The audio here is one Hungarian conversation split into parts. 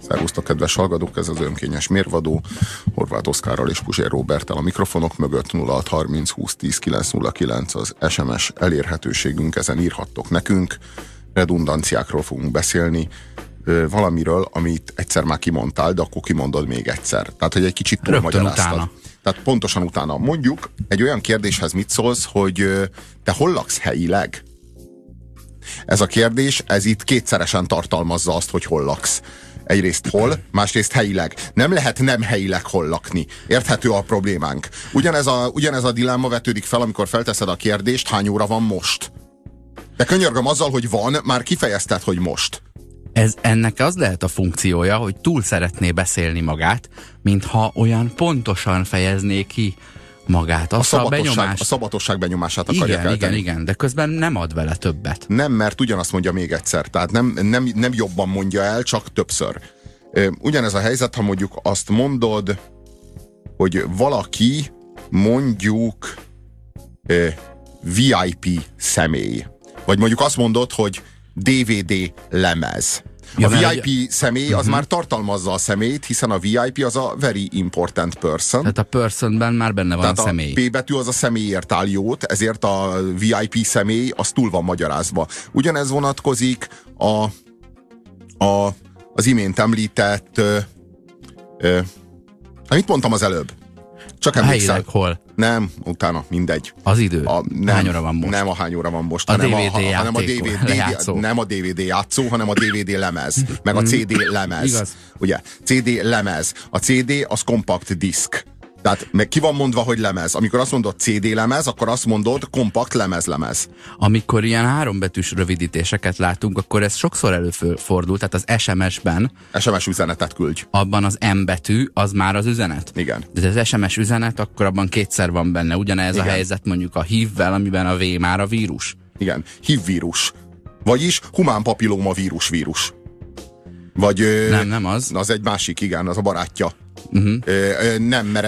Szervusztok, kedves hallgatók, ez az Önkényes Mérvadó, Horváth Oszkárral és Puzsér Róberttel a mikrofonok mögött. 0630 20 10 909 az SMS elérhetőségünk, ezen írhattok nekünk. Redundanciákról fogunk beszélni, valamiről, amit egyszer már kimondtál, de akkor kimondod még egyszer. Tehát, hogy egy kicsit túlmagyaráztad. Tehát pontosan utána. Mondjuk egy olyan kérdéshez mit szólsz, hogy te hol laksz helyileg? Ez a kérdés, ez itt kétszeresen tartalmazza azt, hogy hol laksz. Egyrészt hol, másrészt helyileg. Nem lehet nem helyileg hol lakni. Érthető a problémánk. Ugyanez a dilemma vetődik fel, amikor felteszed a kérdést, hány óra van most. De könyörgöm, azzal, hogy van, már kifejezted, hogy most. Ennek az lehet a funkciója, hogy túl szeretné beszélni magát, mintha olyan pontosan fejezné ki magát. A szabatosság benyomását akarja kelteni. Igen, de közben nem ad vele többet. Nem, mert ugyanazt mondja még egyszer. Tehát nem jobban mondja el, csak többször. Ugyanez a helyzet, ha mondjuk azt mondod, hogy valaki mondjuk VIP személy. Vagy mondjuk azt mondod, hogy DVD lemez. A VIP személy az már tartalmazza a személyt, hiszen a VIP az a very important person. Tehát a personben már benne van a személy. A P betű az a személyért áll jót, ezért a VIP személy az túl van magyarázva. Ugyanez vonatkozik az imént említett mit mondtam az előbb? Csak emlékszel. Helyileg hol? Nem, utána, mindegy. Az idő? Hány óra van most? Nem a hány óra van most, hanem a DVD nem a DVD játszó, hanem a DVD lemez, meg a CD lemez. Igaz. Ugye, CD lemez. A CD az compact disk. Tehát meg ki van mondva, hogy lemez. Amikor azt mondod CD lemez, akkor azt mondod kompakt lemez. Amikor ilyen hárombetűs rövidítéseket látunk, akkor ez sokszor előfordul, tehát az SMS-ben. SMS üzenetet küldj. Abban az M betű, az már az üzenet. Igen. De az SMS üzenet, akkor abban kétszer van benne. Ugyanez a helyzet mondjuk a HIV-vel, amiben a V már a vírus. Igen, HIV vírus. Vagyis humán papilloma vírus. Vagy... Nem az. Az egy másik, igen, az a barátja. Nem, mert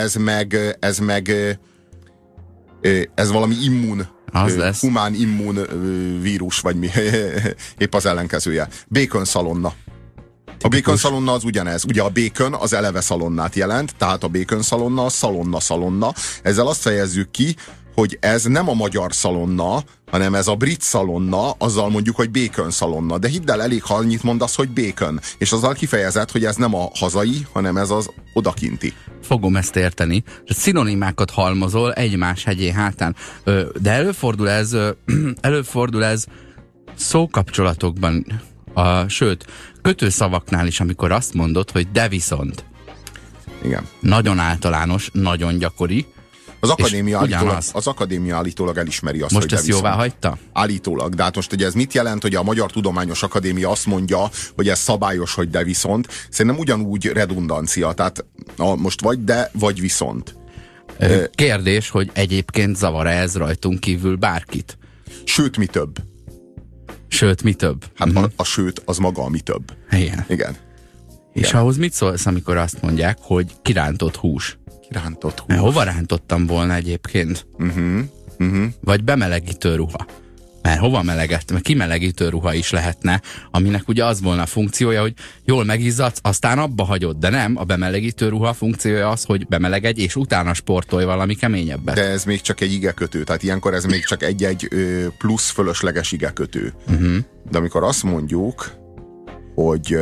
ez valami immun, humán immun vírus, vagy mi, épp az ellenkezője. Bacon szalonna. A bacon szalonna az ugyanez. Ugye a bacon az eleve szalonnát jelent, tehát a bacon szalonna az szalonna. Ezzel azt fejezzük ki, hogy ez nem a magyar szalonna, hanem ez a brit szalonna, azzal mondjuk, hogy bacon szalonna. De hidd el, elég, ha annyit mondasz, hogy bacon. És azzal kifejezed, hogy ez nem a hazai, hanem ez az odakinti. Fogom ezt érteni. Szinonimákat halmozol egymás hegyén hátán. De előfordul ez szókapcsolatokban, sőt, kötőszavaknál is, amikor azt mondod, hogy de viszont. Igen. Nagyon általános, nagyon gyakori. Az akadémia állítólag elismeri azt, most hogy ezt jóvá hagyta? Állítólag. De hát most ugye ez mit jelent, hogy a Magyar Tudományos Akadémia azt mondja, hogy ez szabályos, hogy de viszont. Szerintem ugyanúgy redundancia. Tehát most vagy de, vagy viszont. Kérdés, hogy egyébként zavar-e ez rajtunk kívül bárkit? Sőt, mi több? Hát a sőt, az maga a mi több. Igen. És ahhoz mit szólsz, amikor azt mondják, hogy kirántott hús? Hova rántottam volna egyébként? Vagy bemelegítő ruha. Mert hova melegett? Mert kimelegítő ruha is lehetne, aminek ugye az volna a funkciója, hogy jól megizzadsz, aztán abba hagyod. De nem, a bemelegítő ruha funkciója az, hogy bemelegedj, és utána sportolj valami keményebbet. De ez még csak egy igekötő. Tehát ilyenkor ez még csak egy plusz fölösleges igekötő. De amikor azt mondjuk, hogy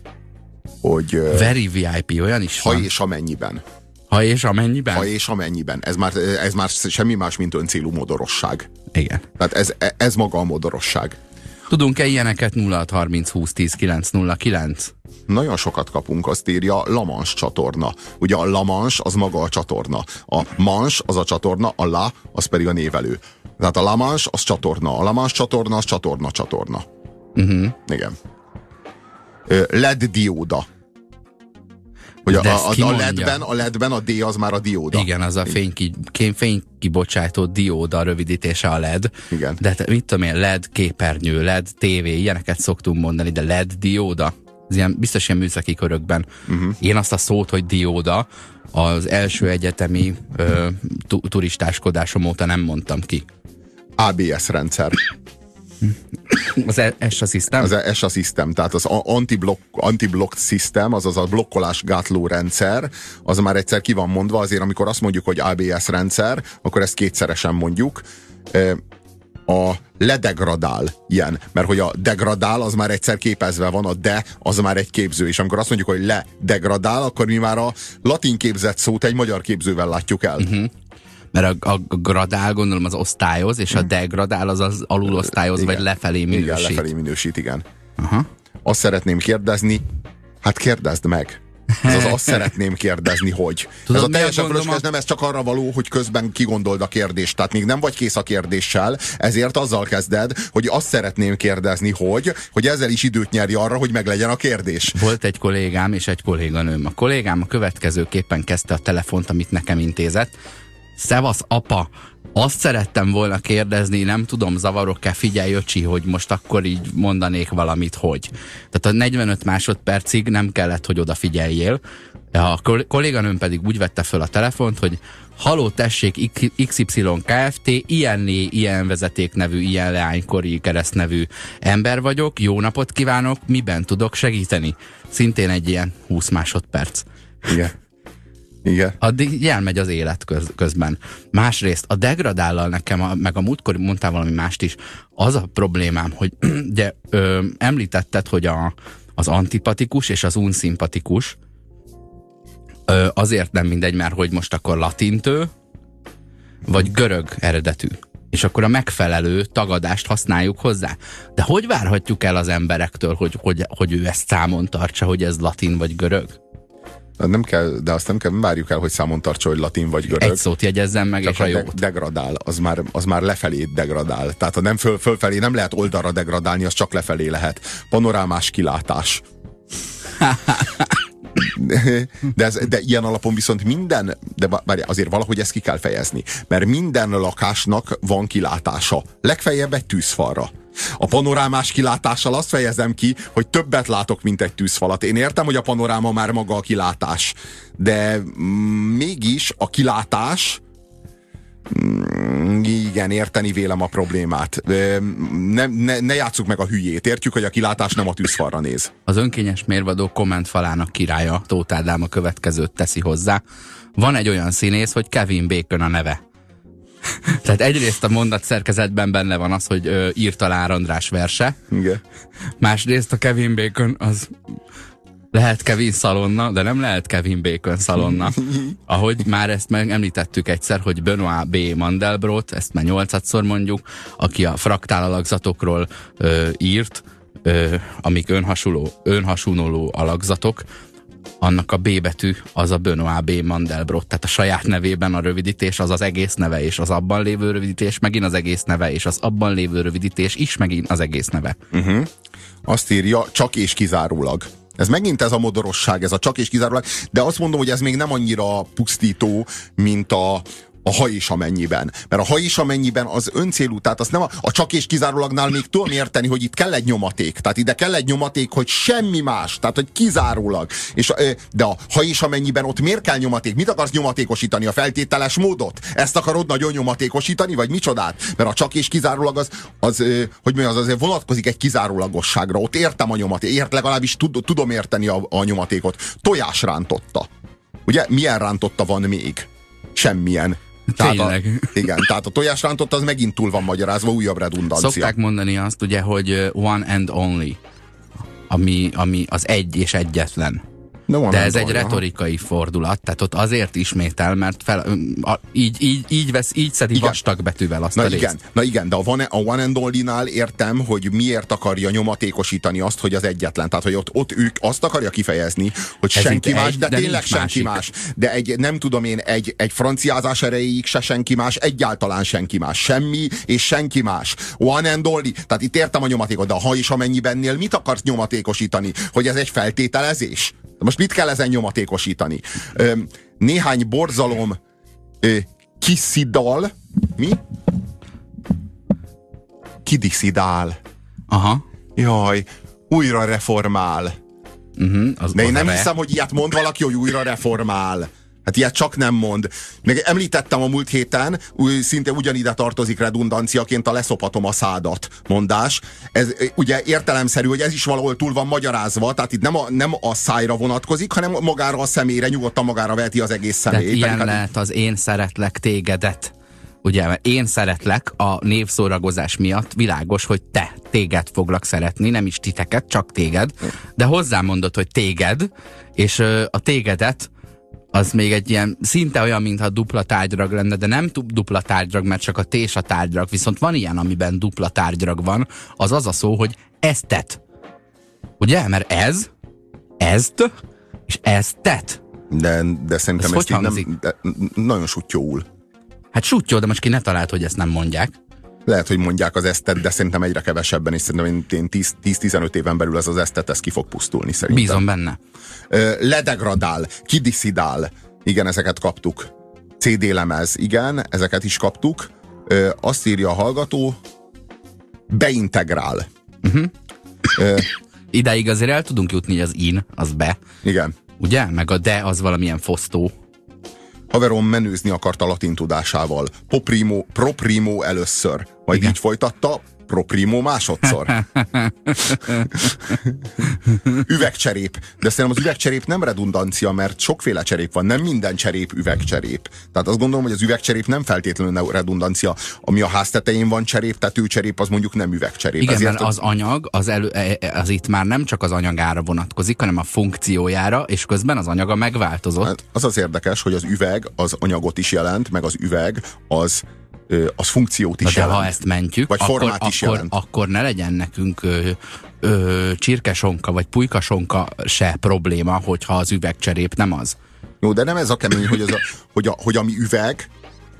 very VIP, olyan is van. Ha és amennyiben. Ha és amennyiben? Ha és amennyiben. Ez már semmi más, mint öncélú modorosság. Igen. Tehát ez maga a modorosság. Tudunk-e ilyeneket? 0630 20 10 909? Nagyon sokat kapunk, azt írja La Manche csatorna. Ugye a La Manche az maga a csatorna. A Manche az a csatorna, a La az pedig a névelő. Tehát a La Manche az csatorna. A La Manche csatorna az csatorna. Igen. LED dióda. Hogy a LED-ben a D az már a dióda. Igen, az a fénykibocsátó dióda rövidítése a LED. Igen. De mit tudom én, LED képernyő, LED TV, ilyeneket szoktunk mondani, de LED dióda, ez ilyen, biztos ilyen műszaki körökben. Én azt a szót, hogy dióda, az első egyetemi turistáskodásom óta nem mondtam ki. ABS rendszer. Az ESA System? Az ESA System, tehát az anti-block system, azaz a blokkolás gátló rendszer, az már egyszer ki van mondva, azért amikor azt mondjuk, hogy ABS rendszer, akkor ezt kétszeresen mondjuk. A ledegradál ilyen, mert hogy a degradál az már egyszer képezve van, a de az már egy képző, és amikor azt mondjuk, hogy ledegradál, akkor mi már a latin képzett szót egy magyar képzővel látjuk el. Mert a gradál, gondolom, az osztályoz, és a degradál az alulosztályoz, vagy lefelé minősít. Igen, lefelé minősít, igen. Azt szeretném kérdezni, hát kérdezd meg. Azt szeretném kérdezni, hogy. Tudod, ez a teljesen fölösleges, nem ez csak arra való, hogy közben kigondold a kérdést. Tehát még nem vagy kész a kérdéssel, ezért azzal kezded, hogy azt szeretném kérdezni, hogy ezzel is időt nyerj arra, hogy meglegyen a kérdés. Volt egy kollégám és egy kolléganőm. A kollégám a következőképpen kezdte a telefont, amit nekem intézett. Szevasz, apa! Azt szerettem volna kérdezni, nem tudom, zavarok-e, figyelj, öcsi, hogy most akkor így mondanék valamit, hogy. Tehát a 45 másodpercig nem kellett, hogy odafigyeljél. A kolléganőm pedig úgy vette föl a telefont, hogy haló, tessék, XY Kft. Ilyen vezeték nevű, ilyen leánykori keresztnevű ember vagyok, jó napot kívánok, miben tudok segíteni? Szintén egy ilyen 20 másodperc. Igen. Igen. Addig elmegy az élet közben. Másrészt a degradállal nekem, meg a múltkor mondtál valami mást is, az a problémám, hogy ugye említetted, hogy az antipatikus és az unszimpatikus azért nem mindegy, mert hogy most akkor latintő, vagy görög eredetű. És akkor a megfelelő tagadást használjuk hozzá. De hogy várhatjuk el az emberektől, hogy ő ezt számon tartsa, hogy ez latin vagy görög? Nem kell, de azt nem várjuk el, hogy számon tartsa, hogy latin vagy görög. Egy szót jegyezzem meg, csak és a jót. Degradál, az már lefelé degradál. Tehát ha nem fölfelé nem lehet oldalra degradálni, az csak lefelé lehet. Panorámás kilátás. De ilyen alapon viszont minden, de azért valahogy ezt ki kell fejezni, mert minden lakásnak van kilátása. Legfeljebb egy tűzfalra. A panorámás kilátással azt fejezem ki, hogy többet látok, mint egy tűzfalat. Én értem, hogy a panoráma már maga a kilátás, de mégis a kilátás, igen, érteni vélem a problémát. Ne játsszuk meg a hülyét. Értjük, hogy a kilátás nem a tűzfalra néz. Az önkényes mérvadó kommentfalának királya, Tóth Ádám a következőt teszi hozzá. Van egy olyan színész, hogy Kevin Bacon a neve. Tehát egyrészt a mondat szerkezetben benne van az, hogy írta Lár András verse. Igen. Másrészt a Kevin Bacon az lehet Kevin Szalonna, de nem lehet Kevin Bacon Szalonna. Ahogy már ezt meg említettük egyszer, hogy Benoit B. Mandelbrot, ezt már 8-szor mondjuk, aki a fraktál alakzatokról írt, amik önhasonló alakzatok, annak a B betű az a Benoit B. Mandelbrot, tehát a saját nevében a rövidítés az az egész neve, és az abban lévő rövidítés megint az egész neve, és az abban lévő rövidítés is megint az egész neve. Azt írja, csak és kizárólag. Ez megint ez a modorosság, ez a csak és kizárólag, de azt mondom, hogy ez még nem annyira pusztító, mint a ha és amennyiben. Mert a ha és amennyiben az öncélú, tehát azt nem a csak és kizárólagnál még tudom érteni, hogy itt kell egy nyomaték. Tehát ide kell egy nyomaték, hogy semmi más, tehát hogy kizárólag. De a ha és amennyiben ott miért kell nyomaték? Mit akarsz nyomatékosítani? A feltételes módot? Ezt akarod nagyon nyomatékosítani, vagy micsodát? Mert a csak és kizárólag az azért vonatkozik egy kizárólagosságra. Ott értem a nyomaték, legalábbis tudom érteni a nyomatékot. Tojás rántotta. Ugye? Milyen rántotta van még? Semmilyen. Tehát a tojásrántott az megint túl van magyarázva, újabb redundancia. Szokták mondani azt ugye, hogy one and only, ami az egy és egyetlen. De ez egy retorikai fordulat, tehát ott azért ismétel, mert így szedi vastag betűvel azt a részt. Na igen, de a one and only-nál értem, hogy miért akarja nyomatékosítani azt, hogy az egyetlen. Tehát, hogy ott ők azt akarja kifejezni, hogy ez senki más, de tényleg senki más. De nem tudom én, egy franciázás erejéig se senki más, egyáltalán senki más. Semmi és senki más. One and only. Tehát itt értem a nyomatékot, de ha és amennyibennél mit akarsz nyomatékosítani? Hogy ez egy feltételezés? Most mit kell ezen nyomatékosítani? Néhány borzalom kiszidal. Mi? Kidiszidál. Aha. Jaj, újra reformál. De én nem hiszem, hogy ilyet mond valaki, hogy újra reformál. Hát ilyet csak nem mond. Meg említettem a múlt héten, szinte ugyanide tartozik redundanciaként a leszophatom a szádat mondás. Ez ugye értelemszerű, hogy ez is valahol túl van magyarázva, tehát itt nem a szájra vonatkozik, hanem magára a személyre, nyugodtan magára veheti az egész személy. Tehát ilyen lehet az én szeretlek tégedet. Ugye, mert én szeretlek a névszóragozás miatt, világos, hogy téged foglak szeretni, nem is titeket, csak téged, de hozzám mondod, hogy téged, és a tégedet az még egy ilyen, szinte olyan, mintha dupla tárgydrag lenne, de nem dupla tárgydrag, mert csak a T és a tárgydrag, viszont van ilyen, amiben dupla tárgydrag van, az a szó, hogy eztet. Ugye? Mert ezt, és eztet. De szerintem ezt így nem, nagyon suttyóul. Hát suttyó, de most ki ne talált, hogy ezt nem mondják. Lehet, hogy mondják az esztet, de szerintem egyre kevesebben, és szerintem én 10-15 éven belül az esztet, ez ki fog pusztulni szerintem. Bízom benne. Ledegradál, kidiszidál, igen, ezeket kaptuk. CD lemez, igen, ezeket is kaptuk. Azt írja a hallgató, beintegrál. Ideig azért el tudunk jutni, hogy az in, az be. Igen. Ugye? Meg a de az valamilyen fosztó. Haverom menőzni akart a latin tudásával. Pro primo először. Majd igen. Így folytatta, pro primo másodszor. Üvegcserép. De szerintem az üvegcserép nem redundancia, mert sokféle cserép van. Nem minden cserép üvegcserép. Tehát azt gondolom, hogy az üvegcserép nem feltétlenül redundancia. Ami a háztetején van cserép, tetőcserép, az mondjuk nem üvegcserép. Igen, mert az anyag, az itt már nem csak az anyagára vonatkozik, hanem a funkciójára, és közben az anyaga megváltozott. Hát az az érdekes, hogy az üveg az anyagot is jelent, meg az üveg az funkciót is jelent. De ha ezt mentjük, vagy formát is jelent. Akkor ne legyen nekünk csirkesonka vagy pulykasonka se probléma, hogyha az üvegcserép nem az. Jó, de nem ez a kemény, hogy ami üveg,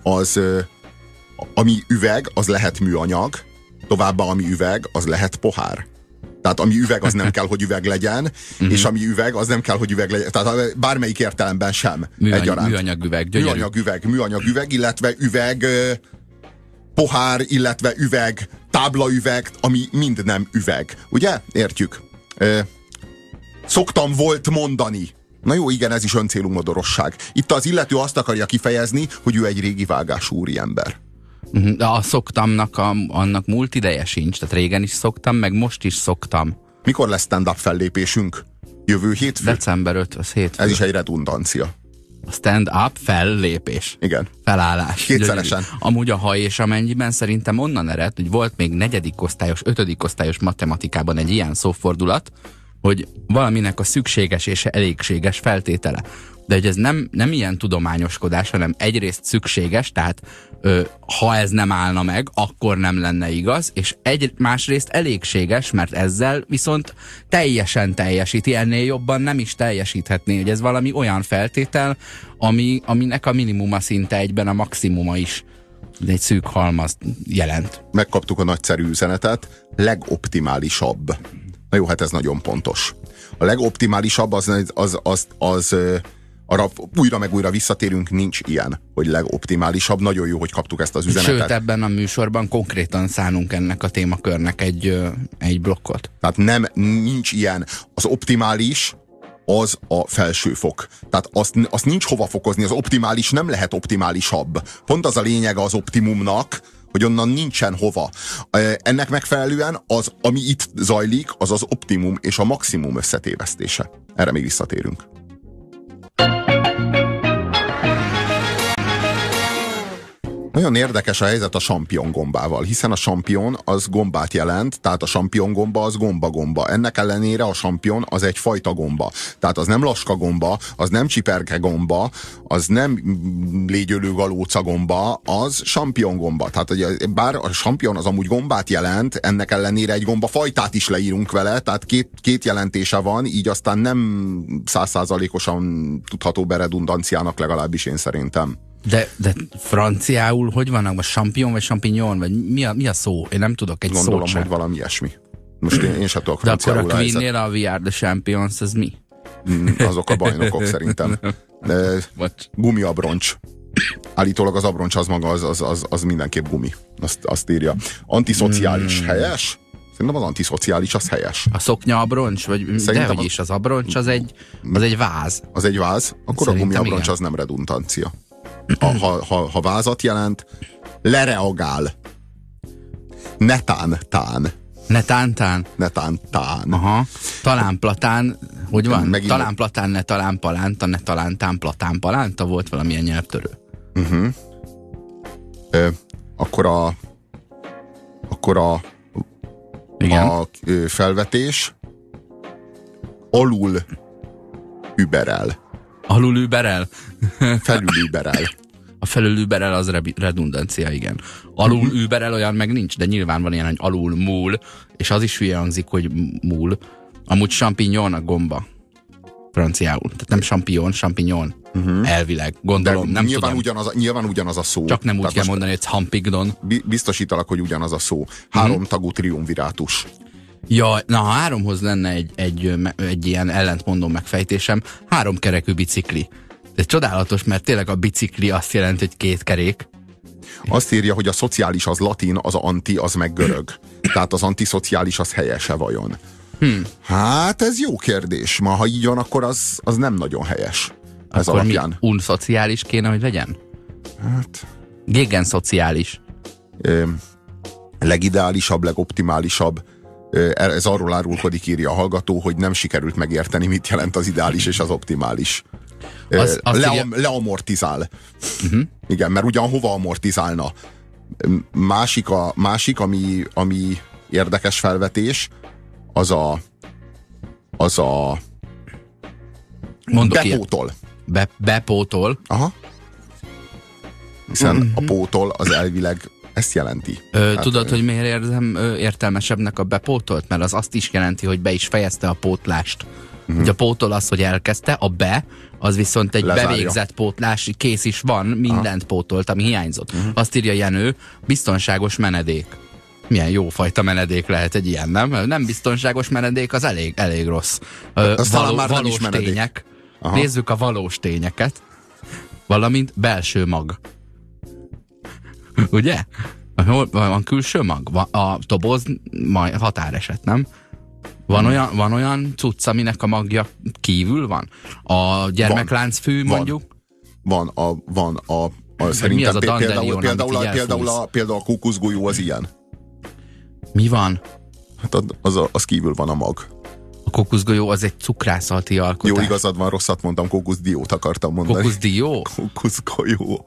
ami üveg, az lehet műanyag, továbbá ami üveg, az lehet pohár. Tehát ami üveg, az nem kell, hogy üveg legyen, és ami üveg, az nem kell, hogy üveg legyen. Tehát bármelyik értelemben sem egyaránt. Műanyag üveg, illetve üveg pohár, illetve üveg, táblaüveg, ami mind nem üveg. Ugye? Értjük? Szoktam volt mondani. Na jó, igen, ez is öncélú modorosság. Itt az illető azt akarja kifejezni, hogy ő egy régi vágású úriember. De a szoktamnak annak múlt ideje sincs, tehát régen is szoktam, meg most is szoktam. Mikor lesz stand-up fellépésünk? Jövő hétfő? December 5, az hétfő. Ez is egy redundancia. A stand-up fellépés. Igen. Felállás. Kétszeresen. Amúgy a ha és amennyiben szerintem onnan ered, hogy volt még 4. osztályos, 5. osztályos matematikában egy ilyen szófordulat, hogy valaminek a szükséges és elégséges feltétele. De hogy ez nem ilyen tudományoskodás, hanem egyrészt szükséges, tehát ha ez nem állna meg, akkor nem lenne igaz, és másrészt elégséges, mert ezzel viszont teljesen teljesíti, ennél jobban nem is teljesíthetné, hogy ez valami olyan feltétel, aminek a minimuma szinte egyben a maximuma is. De egy szűk halmaz jelent. Megkaptuk a nagyszerű üzenetet, legoptimálisabb. Na jó, hát ez nagyon pontos. A legoptimálisabb az arra újra meg újra visszatérünk, nincs ilyen, hogy legoptimálisabb. Nagyon jó, hogy kaptuk ezt az üzenetet. Sőt, ebben a műsorban konkrétan szánunk ennek a témakörnek egy blokkot. Tehát nincs ilyen. Az optimális az a felsőfok. Tehát azt nincs hova fokozni, az optimális nem lehet optimálisabb. Pont az a lényege az optimumnak, hogy onnan nincsen hova. Ennek megfelelően ami itt zajlik, az az optimum és a maximum összetévesztése. Erre még visszatérünk. Nagyon érdekes a helyzet a champignon gombával, hiszen a champignon az gombát jelent, tehát a champignon gomba az gomba-gomba. Ennek ellenére a champignon az egy fajta gomba. Tehát az nem laska gomba, az nem csiperke gomba, az nem légyölő galóca gomba, az champignon gomba. Tehát bár a champignon az amúgy gombát jelent, ennek ellenére egy gomba fajtát is leírunk vele, tehát két jelentése van, így aztán nem 100%-osan tudható be redundanciának, legalábbis én szerintem. De franciául hogy van? A champignon vagy champignon? Vagy mi a szó? Én nem tudok egy Gondolom, szót sem. hogy valami ilyesmi. Most én sem tudok franciául. De akkor a Queen-nél a We Are the Champions, ez mi? Azok a bajnokok szerintem. Gumiabroncs. Állítólag az abroncs az maga, az mindenképp gumi. Azt írja. Antiszociális, helyes? Szerintem az antiszociális, az helyes. A szoknya abroncs? Vagy dehogy is, az abroncs az egy váz. Az egy váz? Akkor szerintem a gumiabroncs az nem redundancia. Ha vázat jelent, lereagál. Netántán. Netántán. Aha. Talán platán, hogy van? Megint talán platán, ne talán palánta, ne talántán, platán palánta, volt valamilyen nyelvtörő. Akkor a felvetés alul überel. Alul überel? Felül überel. A felül überel az redundancia, igen. Alul überel olyan meg nincs, de nyilván van ilyen, hogy alul múl, és az is hülye hangzik, hogy múl. Amúgy champignon a gomba. Franciául. Tehát nem champignon. Elvileg. Gondolom, de nem nyilván tudom. Nyilván ugyanaz a szó. Csak nem úgy kell mondani, hogy champignon. Biztosítalak, hogy ugyanaz a szó. Háromtagú triumvirátus. Ja, na ha háromhoz lenne egy ilyen ellentmondó megfejtésem, háromkerekű bicikli. Ez csodálatos, mert tényleg a bicikli azt jelenti, hogy két kerék. Azt írja, hogy a szociális az latin, az anti, az meg görög. Tehát az antiszociális az helyese vajon? Hát ez jó kérdés. Ma ha így van, akkor az nem nagyon helyes. Ez akkor alapján. Mi unszociális kéne, hogy legyen? Hát... Gégenszociális. Legideálisabb, legoptimálisabb. Ez arról árulkodik, írja a hallgató, hogy nem sikerült megérteni, mit jelent az ideális és az optimális. Leamortizál. Igen, mert ugyan hova amortizálna? Másik, ami érdekes felvetés, az a bepótol. Bepótol? Aha. Hiszen a pótol az elvileg ezt jelenti. Tudod, hogy miért érzem értelmesebbnek a bepótolt? Mert az azt is jelenti, hogy be is fejezte a pótlást. Ugye a pótol az, hogy elkezdte, a az viszont egy lezárja. Bevégzett pótlás, kész is van, mindent pótolt, ami hiányzott. Azt írja Jenő, biztonságos menedék. Milyen jófajta menedék lehet egy ilyen, nem? Nem biztonságos menedék, az elég rossz. Valós tények. Nézzük a valós tényeket. Valamint belső mag. Ugye? Van külső mag? A toboz határeset, nem? Van olyan cucc, aminek a magja kívül van? A gyermekláncfű mondjuk? Van szerintem például a kókuszgolyó az ilyen. Mi van? Hát az kívül van a mag. A kókuszgolyó az egy cukrászati alkotás. Jó, igazad van, rosszat mondtam, kókuszdiót akartam mondani. Kókuszdió? Kókuszgolyó.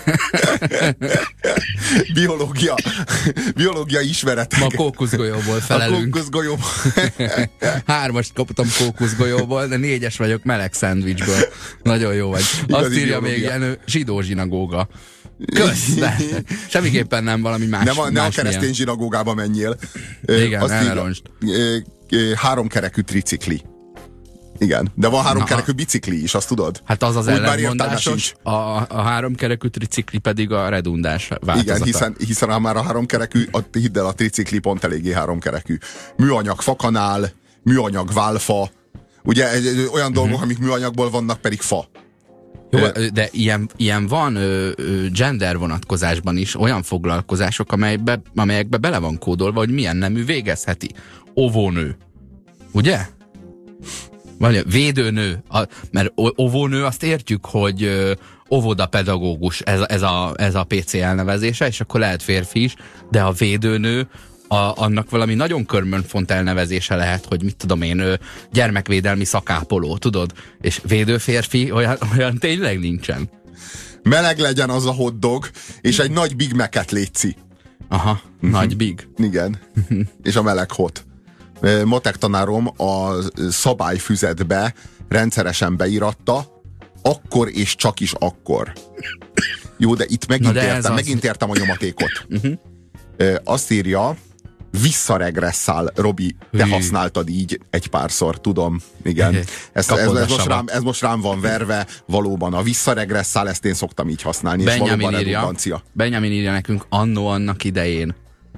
Biológia ismeretek. Ma kókuszgolyóból felelünk. A kókuszgolyóból. 3-ast kaptam kókuszgolyóból, de 4-es vagyok meleg szendvicsből. Nagyon jó vagy. Azt írja még Jenő, zsidó zsinagóga. Kösz, semmiképpen nem valami más. Nem a keresztény zsinagógába menjél. Igen, elronst. 3-kerekű tricikli. Igen, de van 3-kerekű bicikli is, azt tudod? Hát az ellentmondásos, a 3-kerekű tricikli pedig a redundáns változata. Igen, hiszen már a 3-kerekű, hidd el, a tricikli pont eléggé 3-kerekű. Műanyag fakanál, műanyag válfa, ugye olyan dolgok, amik műanyagból vannak, pedig fa. Jó, de ilyen van gender vonatkozásban is olyan foglalkozások, amelyekbe bele van kódolva, hogy milyen nemű végezheti. Óvónő. Ugye? Vagy védőnő. Mert óvónő azt értjük, hogy óvodapedagógus, ez a PC elnevezése, és akkor lehet férfi is, de a védőnő annak valami nagyon körmönfont elnevezése lehet, hogy mit tudom én, gyermekvédelmi szakápoló, tudod? És védőférfi olyan tényleg nincsen. Meleg legyen az a hotdog, és egy nagy Big Mac-et létszi. Aha, nagy Big. Igen, és a meleg hot. Matek tanárom a szabályfüzetbe rendszeresen beíratta, akkor és csak is akkor. Jó, de itt megint értem a nyomatékot. Azt írja, visszaregresszál, Robi, te használtad így egy párszor, tudom, igen. Ez most rám van verve, valóban a visszaregresszál, ezt én szoktam így használni, és valóban redundancia. Benjamin írja nekünk, annak idején.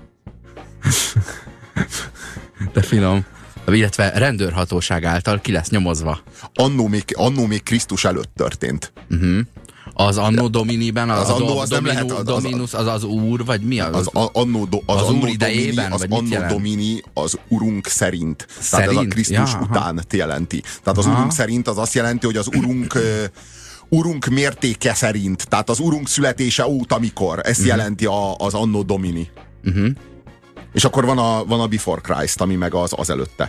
De finom. Illetve rendőrhatóság által ki lesz nyomozva. Annó még Krisztus előtt történt. Az Anno Dominiben, az Anno az nem lehet, Dominus, az úr, vagy mi az? Az úr idejében, az Anno Domini az urunk szerint. Tehát ez a Krisztus után jelenti. Tehát az urunk szerint az azt jelenti, hogy az urunk mértéke szerint. Tehát az urunk születése óta mikor. Ezt jelenti az Anno Domini. És akkor van a Before Christ, ami meg az előtte.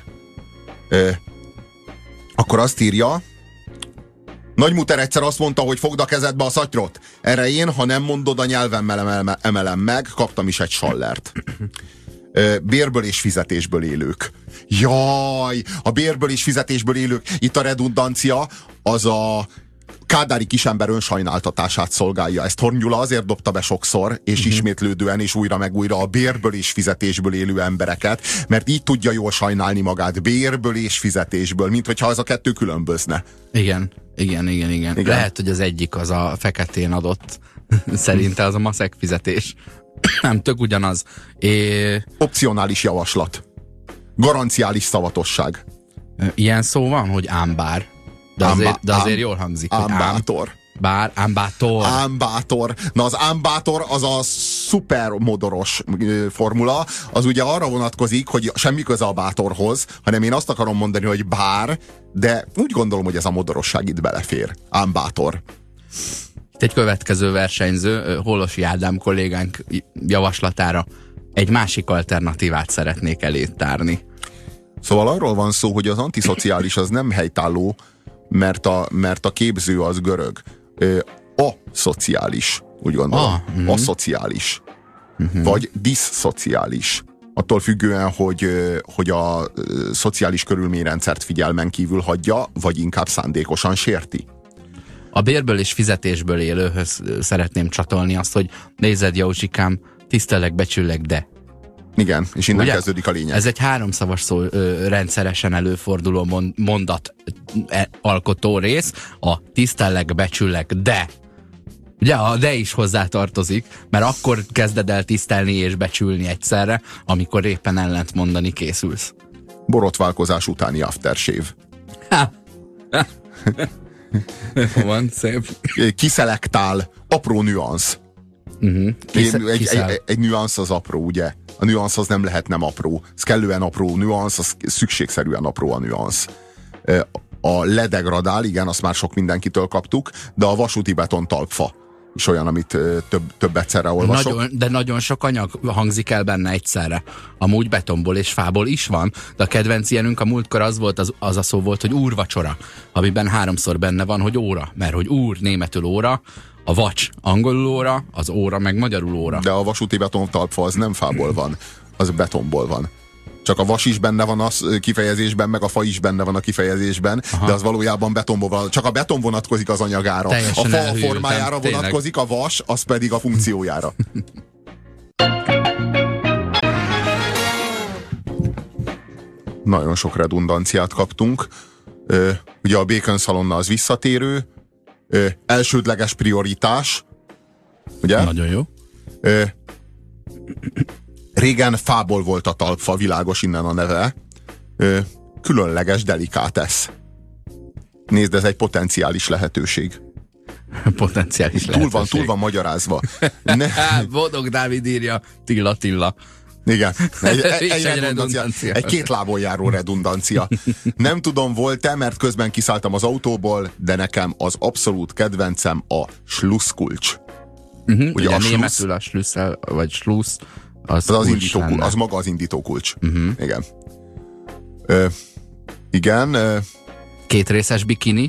Akkor azt írja, Nagymuter egyszer azt mondta, hogy fogd a kezedbe a szatyrot. Erre én, ha nem mondod, a nyelvemmel emelem meg, kaptam is egy sallert. Bérből és fizetésből élők. Jaj, a bérből és fizetésből élők. Itt a redundancia, az a kádári kisember önsajnáltatását szolgálja. Ezt Horn Gyula azért dobta be sokszor, és ismétlődően, és újra meg újra a bérből és fizetésből élő embereket, mert így tudja jól sajnálni magát. Bérből és fizetésből, mint hogyha ez a kettő különbözne. Igen. Lehet, hogy az egyik az a feketén adott. Szerinte az a maszek fizetés. Nem, tök ugyanaz. Opcionális javaslat. Garanciális szavatosság. Ilyen szó van, hogy ámbár. De azért jól hangzik. Ámbátor. Ámbátor. Na az ámbátor az a szupermodoros formula, az ugye arra vonatkozik, hogy semmi köze a bátorhoz, hanem én azt akarom mondani, hogy bár, de úgy gondolom, hogy ez a modorosság itt belefér. Ámbátor. Itt egy következő versenyző, Holosi Ádám kollégánk javaslatára egy másik alternatívát szeretnék elét tárni. Szóval arról van szó, hogy az antiszociális az nem helytálló, mert a képző az görög. A szociális, úgy gondolom. A szociális. Vagy diszszociális. Attól függően, hogy a szociális körülményrendszert figyelmen kívül hagyja, vagy inkább szándékosan sérti. A bérből és fizetésből élőhöz szeretném csatolni azt, hogy nézed, Józsikám, tisztelek, becsüllek, de. Igen, és innen kezdődik a lényeg. Ez egy háromszavas szó, rendszeresen előforduló mondat alkotó rész, a tisztellek, becsüllek, de. Ugye a de is hozzá tartozik, mert akkor kezded el tisztelni és becsülni egyszerre, amikor éppen ellent mondani készülsz. Borotválkozás utáni aftershave. Van, szép. Kiszelektál, apró nüansz. Egy nüansz az apró, ugye? A nüansz az nem lehet nem apró. Ez kellően apró nüansz, az szükségszerűen apró a nüansz. A ledegradál, igen, azt már sok mindenkitől kaptuk, de a vasúti beton talpfa is olyan, amit több egyszerre olvasok. De nagyon sok anyag hangzik el benne egyszerre. Amúgy betonból és fából is van, de a kedvenc ilyenünk a múltkor az volt, az a szó volt, hogy úrvacsora, amiben 3-szor benne van, hogy óra, mert hogy úr németül óra, a vacs angolul óra, az óra meg magyarul óra. De a vasúti beton talpfa az nem fából van, az betonból van. Csak a vas is benne van a kifejezésben, meg a fa is benne van a kifejezésben, de az valójában betonból van. Csak a beton vonatkozik az anyagára. Teljesen a fa formájára vonatkozik, a vas, az pedig a funkciójára. Nagyon sok redundanciát kaptunk. Ugye a Bacon szalonna az visszatérő, elsődleges prioritás, ugye? Nagyon jó. Régen fából volt a talpfa, világos innen a neve. Különleges delikátesz. Nézd, ez egy potenciális lehetőség. Potenciális lehetőség. Túl van magyarázva. Boldog Dávid írja, Tilla. Igen, egy két lábon járó redundancia. Nem tudom, volt-e, mert közben kiszálltam az autóból, de nekem az abszolút kedvencem a slusszkulcs. Ugye a németül a slusszel, vagy slussz, az indítókulcs, az maga az indítókulcs. Igen. Igen. Kétrészes bikini.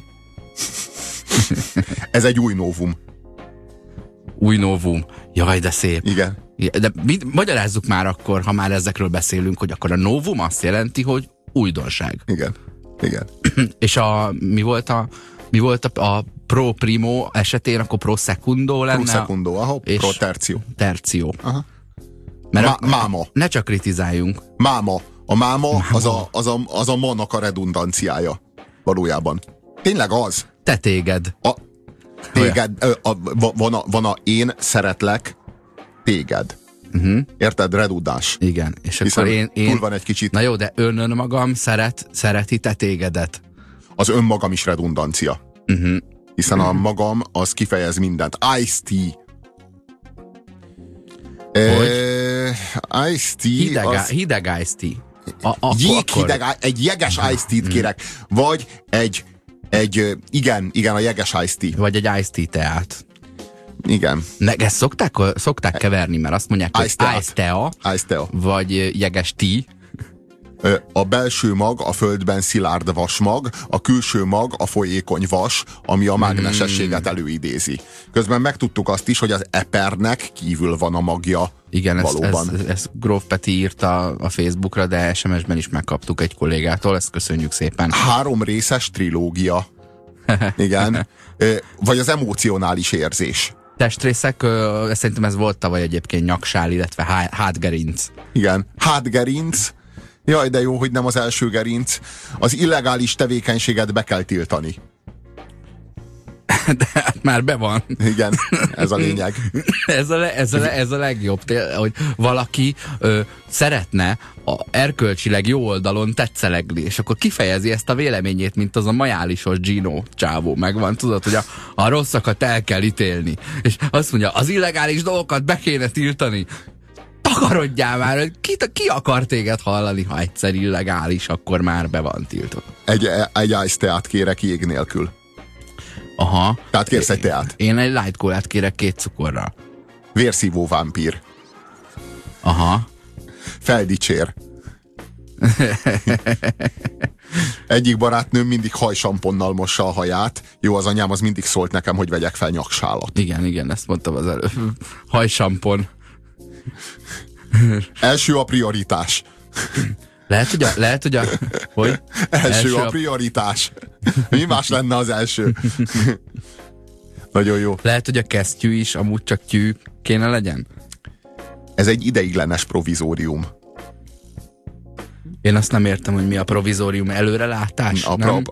Ez egy új novum. Új novum. Jaj, de szép. Igen. De magyarázzuk már akkor, ha már ezekről beszélünk, hogy akkor a novum azt jelenti, hogy újdonság. Igen. És mi volt a pro primo esetén, akkor pro secundo lenne? Pro secundo, aha, pro tercio. Tercio. Aha. Mert máma. Ne csak kritizáljunk. Máma. A máma. Az a mannak a redundanciája. Valójában. Tényleg az. Te téged. Van a én szeretlek téged. Érted? Redundás. Igen. És akkor én túl van egy kicsit. Na jó, de önmagam szereti te tégedet. Az önmagam is redundancia. hiszen a magam az kifejez mindent. Iced tea. Iced tea. Hideg iced tea. Egy jeges iced tea-t kérek. Vagy igen, a jeges iced tea. Vagy egy iced tea teát. Igen. Ezt szokták keverni, mert azt mondják, hogy iced tea, vagy jeges tea. A belső mag a földben szilárd vasmag, a külső mag a folyékony vas, ami a mágnesességet előidézi. Közben megtudtuk azt is, hogy az epernek kívül van a magja. Igen, valóban. ezt Gróf Peti írta a Facebookra, de SMS-ben is megkaptuk egy kollégától, ezt köszönjük szépen. 3 részes trilógia. Igen. Vagy az emocionális érzés. Testrészek, szerintem ez volt tavaly egyébként nyaksál, illetve hátgerinc. Igen, hátgerinc. Jaj, de jó, hogy nem az első gerinc. Az illegális tevékenységet be kell tiltani. De hát már be van. Igen, ez a lényeg. ez a legjobb, hogy valaki szeretne erkölcsileg jó oldalon tetszelegni, és akkor kifejezi ezt a véleményét, mint az a majálisos Gino csávó megvan, tudod, hogy a rosszakat el kell ítélni. És azt mondja, az illegális dolgokat be kéne tiltani. Takarodjál már, ki akar téged hallani, ha egyszer illegális, akkor már be van tiltva. Egy ice teát kérek jég nélkül. Aha. Tehát kérsz egy teát? Én egy light colát kérek 2 cukorral. Vérszívó vámpír. Aha. Feldicsér. Egyik barátnőm mindig hajsamponnal mossa a haját. Jó, az anyám az mindig szólt nekem, hogy vegyek fel nyaksálat. Igen, ezt mondtam az előbb. Hajsampon. Első a prioritás. Lehet, hogy hogy? Első a prioritás. Mi más lenne az első? Nagyon jó. Lehet, hogy a kesztyű is amúgy csak tyű kéne legyen? Ez egy ideiglenes provizórium. Én azt nem értem, hogy mi a provizórium, előrelátás?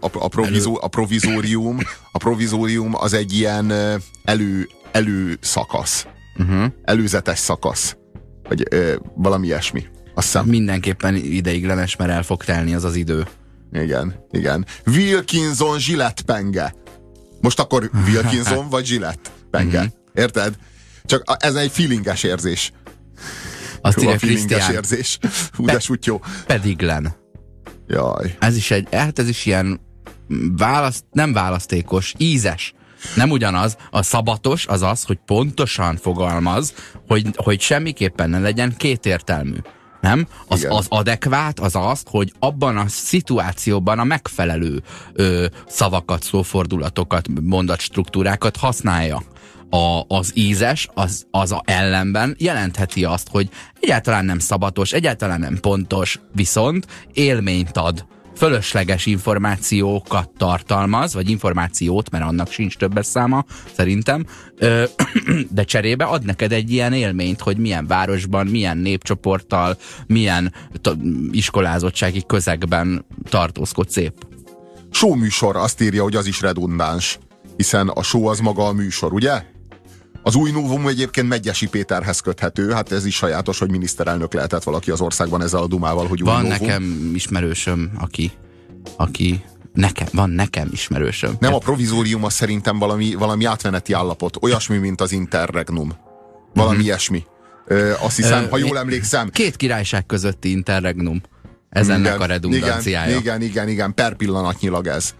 A provizórium az egy ilyen előszakasz. Előzetes szakasz. Vagy valami ilyesmi. Azt hiszem. Mindenképpen ideiglenes, mert el fog telni az idő. Igen. Wilkinson Gillette penge. Most akkor Wilkinson vagy Gillette penge. Érted? Csak ez egy feelinges érzés. Azt írja Krisztián. Érzés. Hú, de sutyó. Pediglen. Jaj. Ez is ilyen nem választékos, ízes. Nem ugyanaz, a szabatos az az, hogy pontosan fogalmaz, hogy semmiképpen ne legyen kétértelmű. Nem? Az adekvát az az, hogy abban a szituációban a megfelelő szavakat, szófordulatokat, mondatstruktúrákat használja. Az ízes, az ellenben jelentheti azt, hogy egyáltalán nem szabatos, egyáltalán nem pontos, viszont élményt ad. Fölösleges információkat tartalmaz, vagy információt, mert annak sincs többes száma, szerintem, de cserébe ad neked egy ilyen élményt, hogy milyen városban, milyen népcsoporttal, milyen iskolázottsági közegben tartózkodsz épp. Show műsor, azt írja, hogy az is redundáns, hiszen a show az maga a műsor, ugye? Az új novum egyébként Medgyessy Péterhez köthető, hát ez is sajátos, hogy miniszterelnök lehetett valaki az országban ezzel a dumával, hogy új van novum. Nekem ismerősöm, aki nekem ismerősöm. Nem, a provizórium az szerintem valami átmeneti állapot, olyasmi, mint az interregnum. Valami ilyesmi. Azt hiszem, ha jól emlékszem. 2 királyság közötti interregnum. Ez ennek a redundanciája. Igen, per pillanatnyilag ez.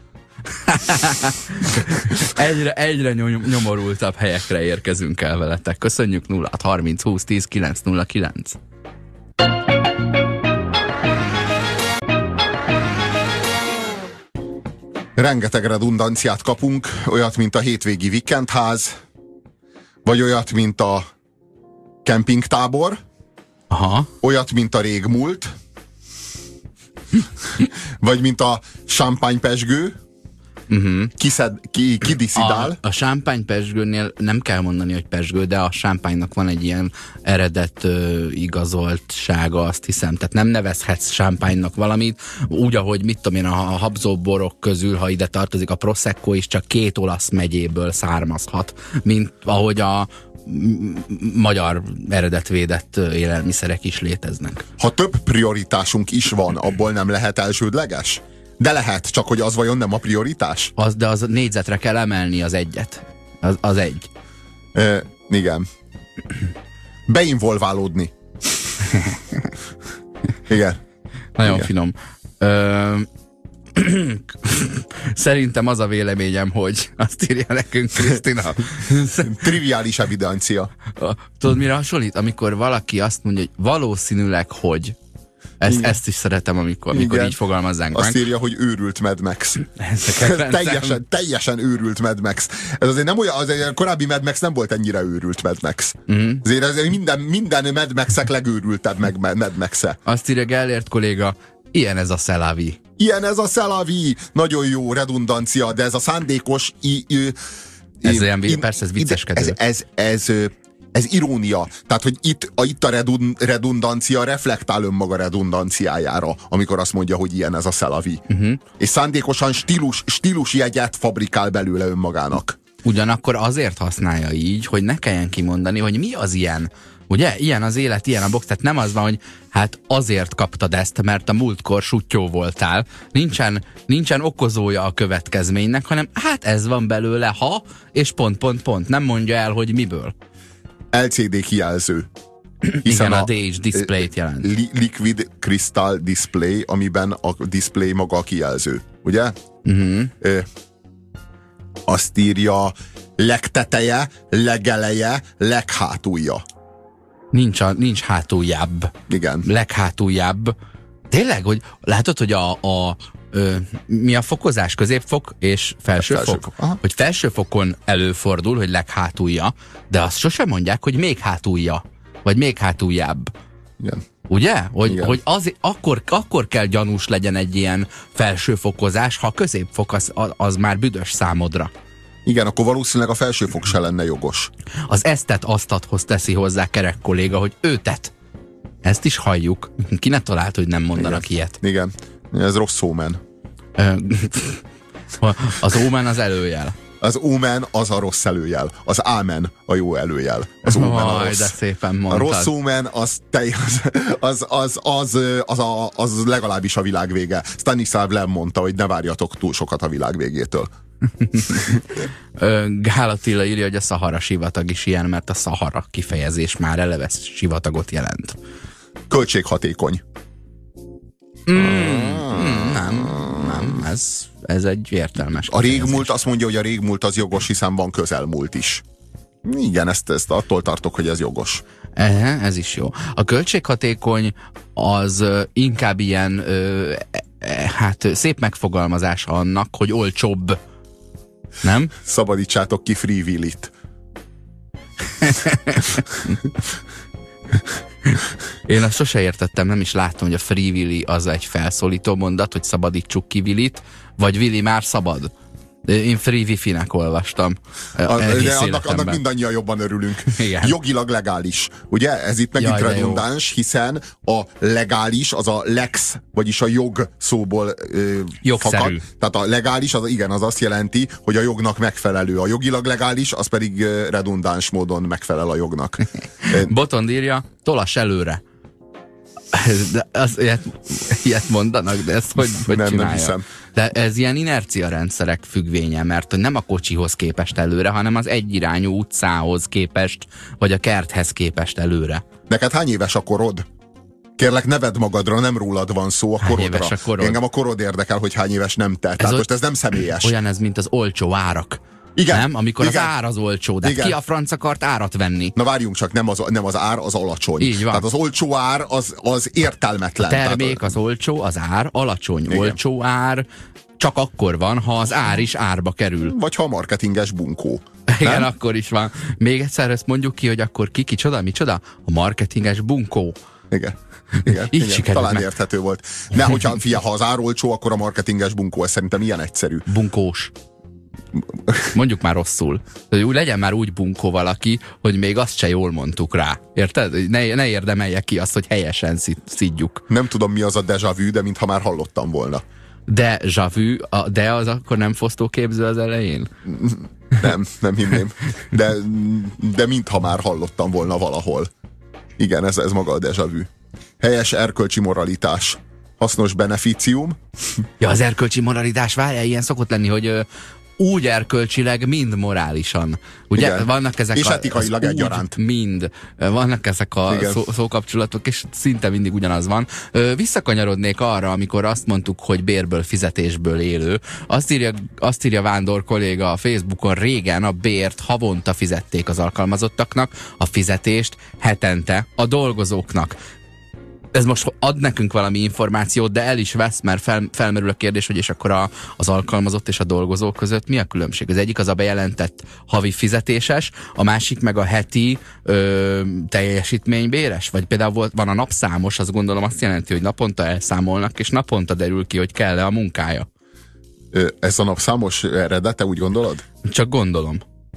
egyre nyomorultabb helyekre érkezünk el veletek. Köszönjük. 0630 20 10 909. Rengeteg redundanciát kapunk, olyat, mint a hétvégi vikendház, vagy olyat, mint a kempingtábor, olyat, mint a régmúlt, vagy mint a champagne-pezsgő, kidiszidál. A champagne-pezsgőnél nem kell mondani, hogy pezsgő, de a champagne-nak van egy ilyen eredet igazoltsága, azt hiszem. Tehát nem nevezhetsz champagne-nak valamit, úgy, ahogy mit tudom én, a habzóborok közül, ha ide tartozik a Prosecco is, csak 2 olasz megyéből származhat, mint ahogy a magyar eredetvédett élelmiszerek is léteznek. Ha több prioritásunk is van, abból nem lehet elsődleges? De lehet, csak hogy az vajon nem a prioritás? De az négyzetre kell emelni az egyet. Az egy. Igen. Beinvolválódni. Igen. Nagyon igen. finom. Szerintem az a véleményem, hogy azt írja nekünk Krisztina. Triviális evidencia. Tudod, mire hasonlít? Amikor valaki azt mondja, hogy valószínűleg, hogy. Ezt is szeretem, amikor így fogalmazzánk azt meg. Írja, hogy őrült Mad Max. teljesen őrült Mad Max. Ez azért nem olyan, azért a korábbi Mad Max nem volt ennyire őrült Mad Max. Azért minden Mad Max-ek legőrültebb Mad Max-e. Azt írja Gellért kolléga, ilyen ez a Szelavi. Ilyen ez a Szelavi. Nagyon jó redundancia, de ez a szándékos... Ez olyan, persze, ez vicceskedő. Ez irónia. Tehát, hogy itt a redundancia reflektál önmaga redundanciájára, amikor azt mondja, hogy ilyen ez a Szelavi. És szándékosan stílusjegyet fabrikál belőle önmagának. Ugyanakkor azért használja így, hogy ne kelljen kimondani, hogy mi az ilyen. Ugye? Ilyen az élet, ilyen a box. Tehát nem az van, hogy hát azért kaptad ezt, mert a múltkor suttyó voltál. Nincsen okozója a következménynek, hanem hát ez van belőle, ha, és pont. Nem mondja el, hogy miből. LCD kijelző. Igen, a DH display-t jelent. Liquid Crystal Display, amiben a display maga a kijelző. Ugye? Azt írja legteteje, legeleje, leghátulja. Nincs hátuljább. Igen. Leghátuljább. Tényleg, hogy látod, hogy mi a fokozás? Középfok és felsőfok? Hogy felsőfokon előfordul, hogy leghátulja, de azt sosem mondják, hogy még hátulja. Vagy még hátuljább. Igen. Ugye? Hogy akkor kell gyanús legyen egy ilyen felsőfokozás, ha a középfok az már büdös számodra. Igen, akkor valószínűleg a felsőfok se lenne jogos. Az esztet asztathoz teszi hozzá Kerek kolléga, hogy ő tett. Ezt is halljuk. Ki ne talált, hogy nem mondanak ilyet. Igen. Ez rossz ómen. Az ómen az előjel. Az ómen az a rossz előjel. Az ámen a jó előjel. Az ómen a rossz. De szépen mondtad. A rossz ómen az legalábbis a világ vége. Stanislav Lem mondta, hogy ne várjatok túl sokat a világ végétől. Gál Attila írja, hogy a Szahara sivatag is ilyen, mert a Szahara kifejezés már eleve sivatagot jelent. Költséghatékony. Nem, ez egy értelmes. A régmúlt azt mondja, hogy a régmúlt az jogos, hiszen van közelmúlt is. Igen, ezt attól tartok, hogy ez jogos. Ez is jó. A költséghatékony az inkább ilyen szép megfogalmazás annak, hogy olcsóbb. Nem? Szabadítsátok ki Free Willy-t. Én azt sose értettem, nem is láttam, hogy a Free Willy az egy felszólító mondat, hogy szabadítsuk ki Willit, vagy Willy már szabad. Én Free Wifi-nek olvastam. De annak mindannyian jobban örülünk. Igen. Jogilag legális. Ugye? Ez itt megint redundáns, hiszen a legális az a lex, vagyis a jog szóból fakad. Tehát a legális, az azt jelenti, hogy a jognak megfelelő. A jogilag legális, az pedig redundáns módon megfelel a jognak. Botond írja, tolass előre. De ilyet mondanak, de ezt hogy csinálja? Nem hiszem. De ez ilyen inercia rendszerek függvénye, mert nem a kocsihoz képest előre, hanem az egyirányú utcához képest, vagy a kerthez képest előre. Neked hány éves a korod? Kérlek, ne vedd magadra, nem rólad van szó, a korodra. Engem a korod érdekel, hogy hány éves, nem te. Tehát most ez nem személyes. Olyan ez, mint az olcsó árak. Igen, nem? Amikor igen, az ár az olcsó, de ki a franc akart árat venni? Na várjunk csak, nem az ár, az alacsony. Így van. Tehát az olcsó ár az értelmetlen. A termék az olcsó, az ár alacsony. Igen. Olcsó ár csak akkor van, ha az ár is árba kerül. Vagy ha a marketinges bunkó. Igen, nem? Akkor is van. Még egyszer ezt mondjuk ki, hogy akkor kicsoda, micsoda? A marketinges bunkó. Igen. Igen, talán érthető volt. Ha az ár olcsó, akkor a marketinges bunkó, ez szerintem ilyen egyszerű. Bunkós. Mondjuk már rosszul. Úgy legyen már úgy bunkó valaki, hogy még azt se jól mondtuk rá. Érted? Ne érdemelje ki azt, hogy helyesen szidjuk. Nem tudom, mi az a déjà vu, de mintha már hallottam volna. Déjà vu, de az akkor nem fosztóképző az elején? Nem hinném. De mintha már hallottam volna valahol. Igen, ez maga a déjà vu. Helyes erkölcsi moralitás. hasznos beneficium. Ja, az erkölcsi moralitás, várjál, ilyen szokott lenni, hogy úgy erkölcsileg, mind morálisan. Ugye igen. vannak ezek és etikailag egyaránt. Mind. Vannak ezek a szókapcsolatok, és szinte mindig ugyanaz van. Visszakanyarodnék arra, amikor azt mondtuk, hogy bérből, fizetésből élő. Azt írja Vándor kolléga a Facebookon, régen a bért havonta fizették az alkalmazottaknak, a fizetést hetente a dolgozóknak. Ez most ad nekünk valami információt, de el is vesz, mert felmerül a kérdés, hogy és akkor az alkalmazott és a dolgozó között mi a különbség? Az egyik az a bejelentett havi fizetéses, a másik meg a heti teljesítménybéres? Vagy például van a napszámos, azt gondolom azt jelenti, hogy naponta elszámolnak, és naponta derül ki, hogy kell-e a munkája. Ez a napszámos eredete, úgy gondolod? Csak gondolom.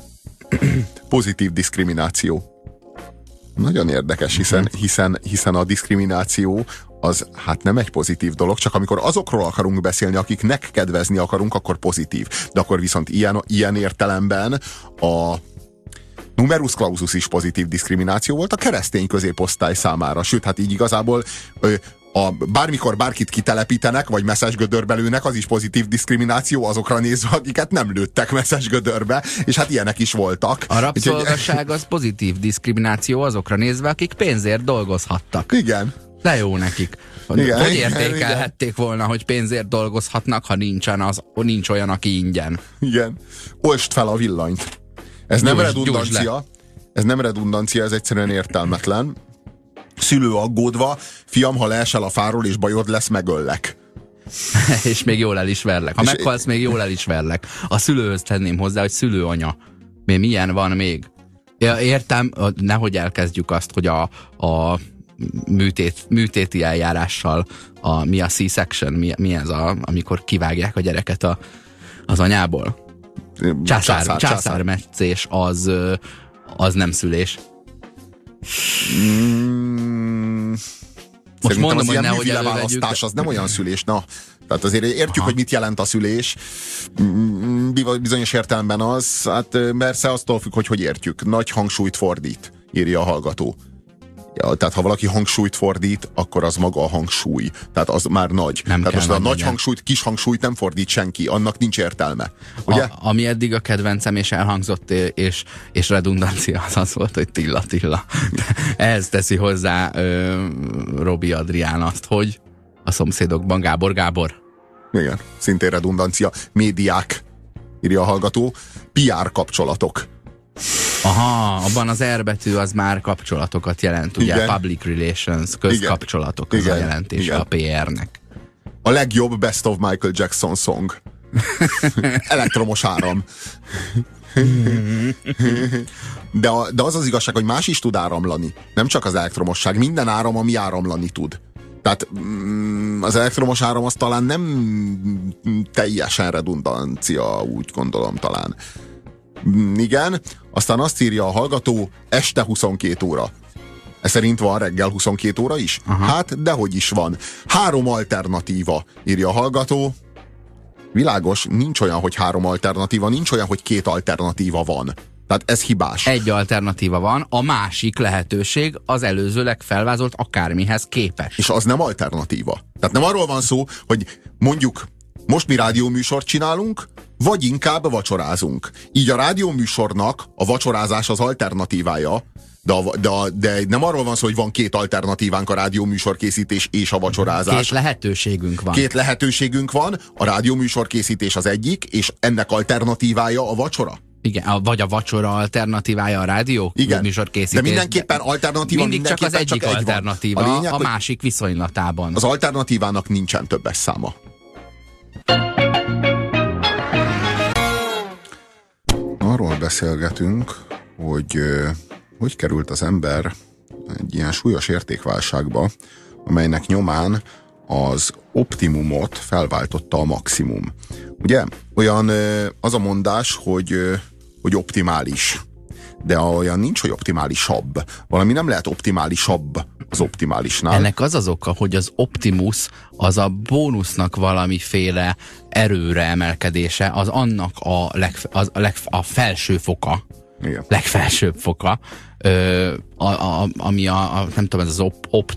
Pozitív diszkrimináció. Nagyon érdekes, hiszen a diszkrimináció az hát nem egy pozitív dolog, csak amikor azokról akarunk beszélni, akiknek kedvezni akarunk, akkor pozitív. De akkor viszont ilyen értelemben a numerus clausus is pozitív diszkrimináció volt a keresztény középosztály számára. Sőt, hát így igazából bármikor bárkit kitelepítenek, vagy messzes gödörbe lőnek, az is pozitív diszkrimináció azokra nézve, akiket nem lőttek messzes gödörbe, és hát ilyenek is voltak. A rabszolgaság az pozitív diszkrimináció azokra nézve, akik pénzért dolgozhattak. Igen. De jó nekik. Igen, hogy értékelhették volna, hogy pénzért dolgozhatnak, ha nincs olyan, aki ingyen. Igen. Olst fel a villanyt. Ez nem redundancia. Ez nem redundancia, ez egyszerűen értelmetlen. Szülő aggódva, fiam, ha leesel a fáról és bajod lesz, megöllek. És még jól el is verlek. Ha meghalsz, még jól el is verlek. A szülőhöz tenném hozzá, hogy szülőanya. Milyen van még? Ja, értem, nehogy elkezdjük azt, hogy a műtéti eljárással mi a C-section, mi ez amikor kivágják a gyereket az anyából. Császármetszés az nem szülés. Most mondom, hogy nehogy elővegyük. Az nem olyan szülés, na. Tehát azért értjük, hogy mit jelent a szülés. Bizonyos értelemben az, hát persze aztól függ, hogy értjük. Nagy hangsúlyt fordít, írja a hallgató. Ja, tehát ha valaki hangsúlyt fordít, akkor az maga a hangsúly. Tehát az már nagy. Tehát most a nagy hangsúlyt, kis hangsúlyt nem fordít senki, annak nincs értelme. Ugye? Ami eddig a kedvencem és elhangzott, és redundancia az volt, hogy Tilla. Ehhez teszi hozzá Robi Adrián azt, hogy a szomszédokban Gábor. Igen, szintén redundancia. Médiák, írja a hallgató. PR kapcsolatok. Aha, abban az R betű az már kapcsolatokat jelent, ugye? Igen. Public relations, közkapcsolatok, az a jelentése a PR-nek. A legjobb Best of Michael Jackson song. Elektromos áram. De az az igazság, hogy más is tud áramlani. Nem csak az elektromosság. Minden áram, ami áramlani tud. Tehát az elektromos áram az talán nem teljesen redundancia, úgy gondolom talán. Igen, aztán azt írja a hallgató, este 22 óra. Ez szerint van reggel 22 óra is? Aha. Hát, dehogy is van. 3 alternatíva, írja a hallgató. Világos, nincs olyan, hogy 3 alternatíva, nincs olyan, hogy 2 alternatíva van. Tehát ez hibás. Egy alternatíva van, a másik lehetőség az előzőleg felvázolt akármihez képes. És az nem alternatíva. Tehát nem arról van szó, hogy mondjuk most mi rádióműsort csinálunk, vagy inkább vacsorázunk. Így a rádióműsornak a vacsorázás az alternatívája, de nem arról van szó, hogy van 2 alternatívánk, a rádióműsor készítés és a vacsorázás. 2 lehetőségünk van. 2 lehetőségünk van, a rádióműsor készítés az egyik, és ennek alternatívája a vacsora. Igen, vagy a vacsora alternatívája a rádió műsor készítés. De mindenképpen alternatíva. Mindig csak az egyik alternatíva, a lényeg, másik viszonylatában. Az alternatívának nincsen többes száma. Arról beszélgetünk, hogy került az ember egy ilyen súlyos értékválságba, amelynek nyomán az optimumot felváltotta a maximum. Ugye? Olyan az a mondás, hogy optimális. De olyan nincs, hogy optimálisabb. Valami nem lehet optimálisabb az optimálisnál. Ennek az az oka, hogy az optimus az a bónusznak valamiféle erőre emelkedése, az annak a felső foka. Igen. Legfelsőbb foka, ami nem tudom, ez az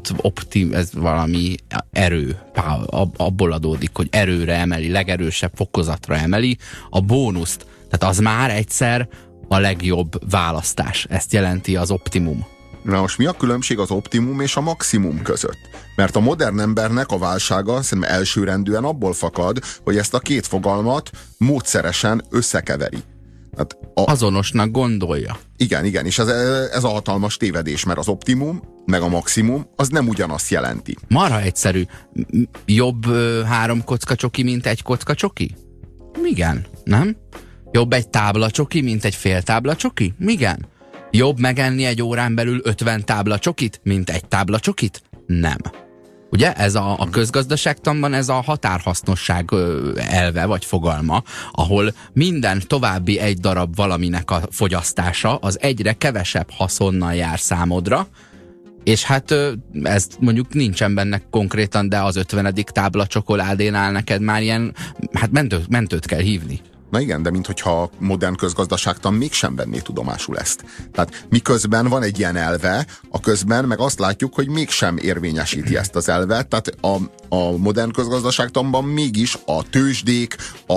ez valami erő, abból adódik, hogy erőre emeli, legerősebb fokozatra emeli a bónuszt. Tehát az már egyszer a legjobb választás. Ezt jelenti az optimum. Na most mi a különbség az optimum és a maximum között? Mert a modern embernek a válsága szerintem elsőrendűen abból fakad, hogy ezt a két fogalmat módszeresen összekeveri. Hát azonosnak gondolja. Igen, és ez a hatalmas tévedés, mert az optimum meg a maximum az nem ugyanazt jelenti. Marha egyszerű. Jobb 3 kocka csoki, mint 1 kocka csoki? Igen, nem? Jobb egy tábla csoki, mint egy fél tábla csoki? Igen. Jobb megenni egy órán belül 50 tábla csokit, mint egy tábla csokit? Nem. Ugye ez a közgazdaságtanban ez a határhasznosság elve vagy fogalma, ahol minden további egy darab valaminek a fogyasztása az egyre kevesebb haszonnal jár számodra, és hát ez mondjuk nincsen benne konkrétan, de az 50. tábla csokoládénál neked már ilyen, hát mentőt kell hívni. Na igen, de minthogyha a modern közgazdaságtan mégsem venné tudomásul ezt. Tehát miközben van egy ilyen elve, a közben meg azt látjuk, hogy mégsem érvényesíti ezt az elvet. Tehát a modern közgazdaságtanban mégis a tőzsdék,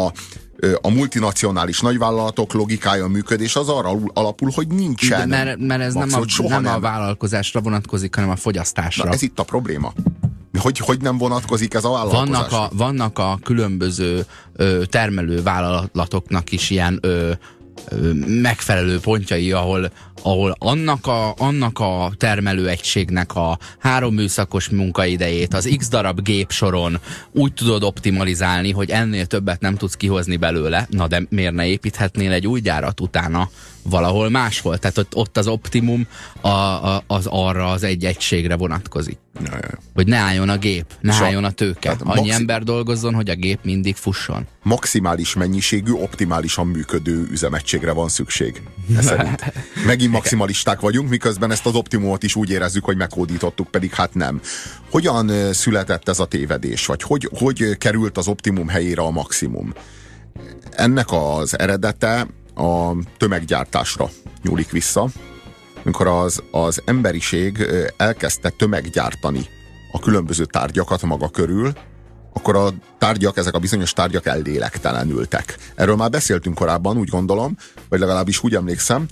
a multinacionális nagyvállalatok logikája, működés az arra alapul, hogy nincsen. Mert ez nem a vállalkozásra vonatkozik, hanem a fogyasztásra. Na, ez itt a probléma. Hogy nem vonatkozik ez a vállalkozásra? Vannak a különböző termelő vállalatoknak is ilyen megfelelő pontjai, ahol annak a termelőegységnek a 3 műszakos munkaidejét az X darab gépsoron úgy tudod optimalizálni, hogy ennél többet nem tudsz kihozni belőle. Na de miért ne építhetnél egy új gyárat utána valahol máshol? Tehát ott az optimum az arra az egy egységre vonatkozik. Ja. Hogy ne álljon a gép, ne álljon a tőke. Annyi ember dolgozzon, hogy a gép mindig fusson. Maximális mennyiségű, optimálisan működő üzemegységre van szükség. Szerint. Megint maximalisták vagyunk, miközben ezt az optimumot is úgy érezzük, hogy meghódítottuk, pedig hát nem. Hogyan született ez a tévedés? Vagy hogy került az optimum helyére a maximum? Ennek az eredete a tömeggyártásra nyúlik vissza, amikor az emberiség elkezdte tömeggyártani a különböző tárgyakat maga körül, akkor ezek a bizonyos tárgyak ellélektelenültek. Erről már beszéltünk korábban, úgy gondolom, vagy legalábbis úgy emlékszem,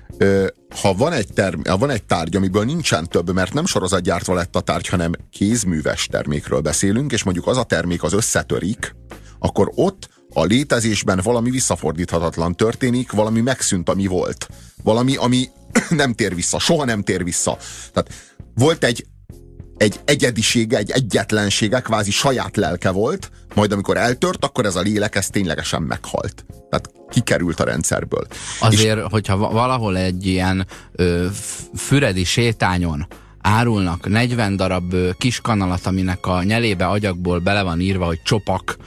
ha van egy tárgy, amiből nincsen több, mert nem sorozatgyártva lett a tárgy, hanem kézműves termékről beszélünk, és mondjuk az a termék az összetörik, akkor ott a létezésben valami visszafordíthatatlan történik, valami megszűnt, ami volt. Valami, ami nem tér vissza, soha nem tér vissza. Tehát volt egy egyedisége, egy egyetlensége, kvázi saját lelke volt, majd amikor eltört, akkor ez a lélek, ez ténylegesen meghalt. Tehát kikerült a rendszerből. Azért, hogyha valahol egy ilyen füredi sétányon árulnak 40 darab kis kanalat, aminek a nyelébe agyagból bele van írva, hogy csopak,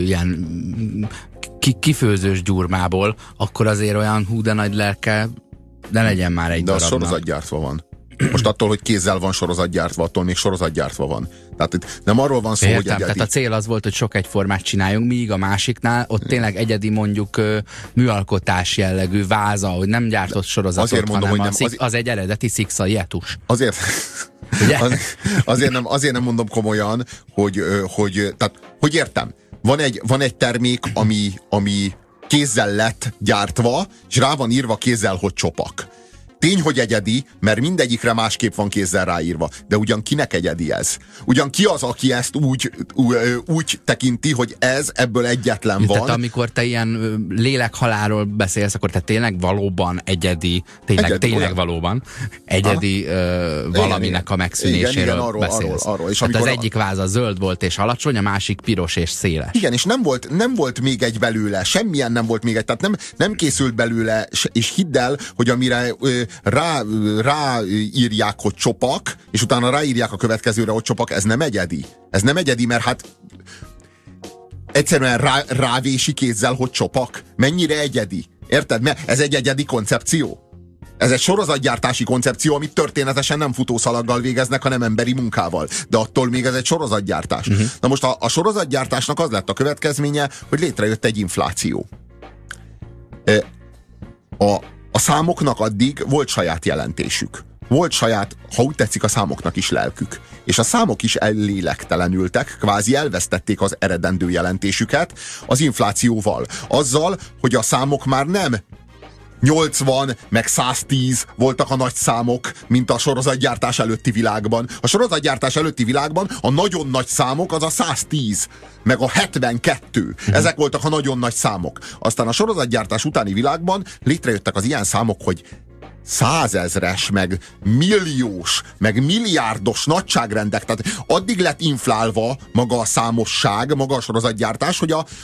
ilyen kifőzős gyurmából, akkor azért olyan hú de nagy lelke, de legyen már egy darabnak. De a sorozatgyártva van. Most attól, hogy kézzel van sorozatgyártva, attól még sorozatgyártva van. Tehát itt nem arról van szó, hogy egyedi. Tehát a cél az volt, hogy sok egyformát csináljunk, míg a másiknál ott tényleg egyedi mondjuk műalkotás jellegű váza, hogy nem gyártott sorozatot, azért mondom, hanem hogy az egy eredeti szikszai etus. Azért nem mondom komolyan, tehát, hogy értem. Van egy termék, ami kézzel lett gyártva, és rá van írva kézzel, hogy csopak. Tény, hogy egyedi, mert mindegyikre másképp van kézzel ráírva. De ugyan kinek egyedi ez? Ugyan ki az, aki ezt úgy tekinti, hogy ebből egyetlen van? Tehát amikor te ilyen lélekhalálról beszélsz, akkor te tényleg valóban egyedi, tényleg valóban egyedi valaminek a megszűnéséről beszélsz. Arról. És tehát az egyik váza zöld volt és alacsony, a másik piros és széles. Igen, és nem volt még egy belőle, semmilyen nem volt még egy, tehát nem készült belőle, és hidd el, hogy amire ráírják, hogy csopak, és utána ráírják a következőre, hogy csopak, ez nem egyedi. Ez nem egyedi, mert hát egyszerűen rávési kézzel, hogy csopak. Mennyire egyedi? Érted? Mert ez egy egyedi koncepció. Ez egy sorozatgyártási koncepció, amit történetesen nem futószalaggal végeznek, hanem emberi munkával. De attól még ez egy sorozatgyártás. Na most a sorozatgyártásnak az lett a következménye, hogy létrejött egy infláció. A A számoknak addig volt saját jelentésük. Volt saját, ha úgy tetszik, a számoknak is lelkük. És a számok is ellélektelenültek, kvázi elvesztették az eredendő jelentésüket az inflációval. Azzal, hogy a számok már nem 80 meg 110 voltak a nagy számok, mint a sorozatgyártás előtti világban. A sorozatgyártás előtti világban a nagyon nagy számok az a 110, meg a 72. Ezek voltak a nagyon nagy számok. Aztán a sorozatgyártás utáni világban létrejöttek az ilyen számok, hogy 100 000-es, meg milliós, meg milliárdos nagyságrendek. Tehát addig lett inflálva maga a számosság, maga a sorozatgyártás,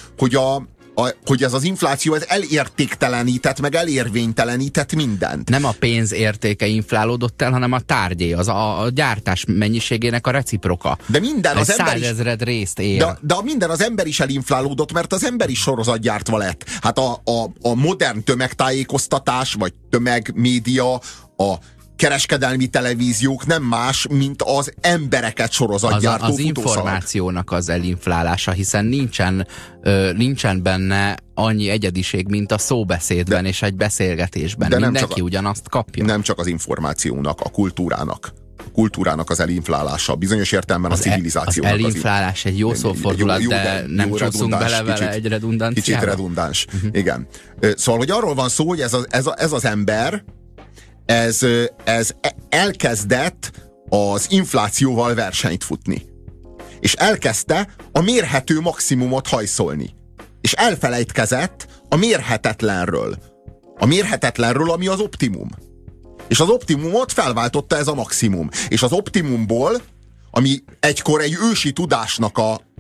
hogy ez az infláció ez elértéktelenített, meg elérvénytelenített mindent. Nem a pénz értéke inflálódott el, hanem a tárgyé, a gyártás mennyiségének a reciproka. De minden az ember 100 000 részt ér. De minden az ember is elinflálódott, mert az ember is sorozatgyártva lett. Hát a modern tömegtájékoztatás, vagy tömegmédia, a kereskedelmi televíziók nem más, mint az embereket sorozatgyártó az információnak az elinflálása, hiszen nincsen benne annyi egyediség, mint a szóbeszédben és egy beszélgetésben. De mindenki ugyanazt kapja. Nem csak az információnak, a kultúrának az elinflálása, bizonyos értelemben a civilizációnak. Az elinflálás egy jó szófordulat, de nem csúszunk bele vele egy redundanciába. Kicsit redundáns, igen. Szóval, hogy arról van szó, hogy ez az ember, ez elkezdett az inflációval versenyt futni. És elkezdte a mérhető maximumot hajszolni. És elfelejtkezett a mérhetetlenről. A mérhetetlenről, ami az optimum. És az optimumot felváltotta ez a maximum. És az optimumból, ami egykor egy ősi tudásnak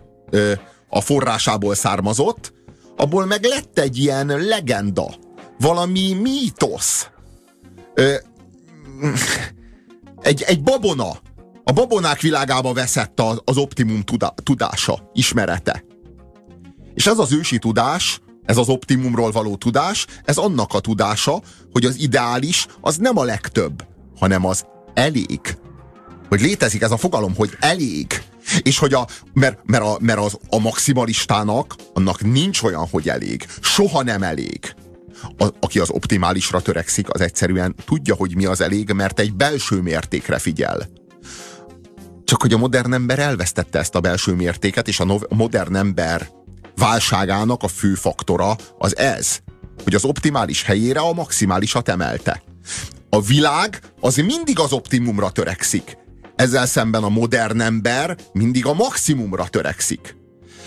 a forrásából származott, abból meg lett egy ilyen legenda. Valami mítosz. Egy babona. A babonák világába veszett az optimum tudása, ismerete. És ez az ősi tudás, ez az optimumról való tudás, ez annak a tudása, hogy az ideális az nem a legtöbb, hanem az elég. Hogy létezik ez a fogalom, hogy elég. És hogy mert a maximalistának annak nincs olyan, hogy elég. Soha nem elég. Aki az optimálisra törekszik, az egyszerűen tudja, hogy mi az elég, mert egy belső mértékre figyel. Csak hogy a modern ember elvesztette ezt a belső mértéket, és a modern ember válságának a fő faktora az ez, hogy az optimális helyére a maximálisat emelte. A világ az mindig az optimumra törekszik. Ezzel szemben a modern ember mindig a maximumra törekszik.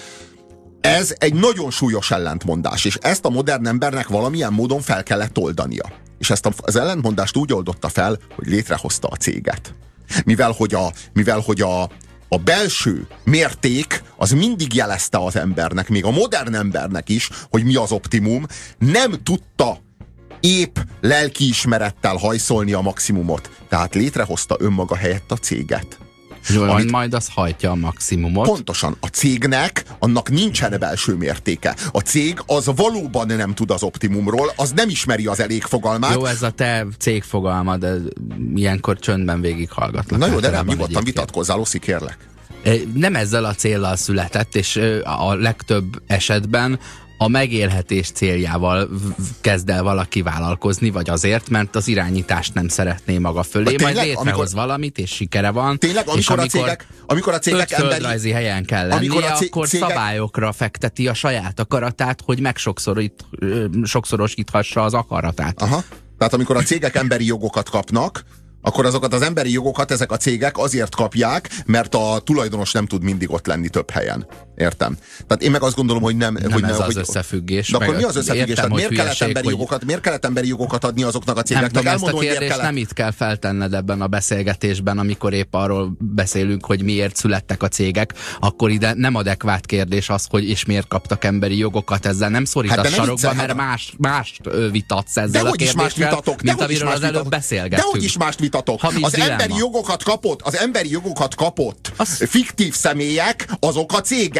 Ez egy nagyon súlyos ellentmondás, és ezt a modern embernek valamilyen módon fel kellett oldania. És ezt az ellentmondást úgy oldotta fel, hogy létrehozta a céget. Mivel hogy a belső mérték az mindig jelezte az embernek, még a modern embernek is, hogy mi az optimum, nem tudta épp lelkiismerettel hajszolni a maximumot. Tehát létrehozta önmaga helyett a céget. Majd az hajtja a maximumot. Pontosan. A cégnek annak nincsen belső mértéke. A cég az valóban nem tud az optimumról, az nem ismeri az elég fogalmát. Jó, ez a te cégfogalmad, de ilyenkor csöndben végighallgatlak. Na jó, de nem, nyugodtan vitatkozzál, Oszi, kérlek. Nem ezzel a céllal született, és a legtöbb esetben a megélhetés céljával kezd el valaki vállalkozni, vagy azért, mert az irányítást nem szeretné maga fölé, tényleg, majd létrehoz valamit, és sikere van. Tényleg, amikor a cégek földrajzi helyen kell lennie, akkor szabályokra fekteti a saját akaratát, hogy sokszorosíthassa az akaratát. Aha. Tehát amikor a cégek emberi jogokat kapnak, akkor azokat az emberi jogokat ezek a cégek azért kapják, mert a tulajdonos nem tud mindig ott lenni több helyen. Értem. Tehát én meg azt gondolom, hogy nem az összefüggés. De akkor mi az összefüggés? Értem, miért kellett emberi jogokat adni azoknak a cégeknek? Ezt a kérdést nem itt kell feltenned ebben a beszélgetésben, amikor épp arról beszélünk, hogy miért születtek a cégek, akkor ide nem adekvát kérdés az, hogy és miért kaptak emberi jogokat, ezzel nem szorítasz sarokba, mert mást vitatsz ezzel a kérdéssel, mint amiről az előbb beszélgettünk. Dehogy is mást vitatok. Az emberi jogokat kapott fiktív személyek, azok a cégek.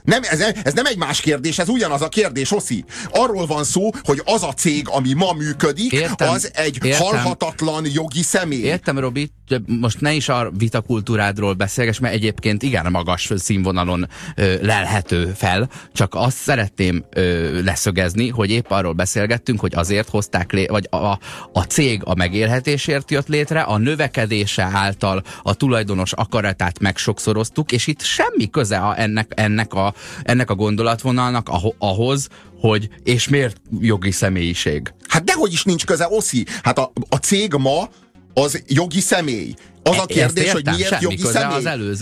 Ez nem egy más kérdés, ez ugyanaz a kérdés, Oszi. Arról van szó, hogy az a cég, ami ma működik, az egy halhatatlan jogi személy. Értem, Robi, most ne is a vitakultúrádról beszélges, mert egyébként igen magas színvonalon lelhető fel, csak azt szeretném leszögezni, hogy épp arról beszélgettünk, hogy azért hozták vagy a cég a megélhetésért jött létre, a növekedése által a tulajdonos akaratát megsokszoroztuk, és itt semmi köze ennek a gondolatvonalnak ahhoz, hogy és miért jogi személyiség. Hát dehogy is nincs köze, Oszi. Hát a cég ma az jogi személy. Az a kérdés, hogy miért jogi személy?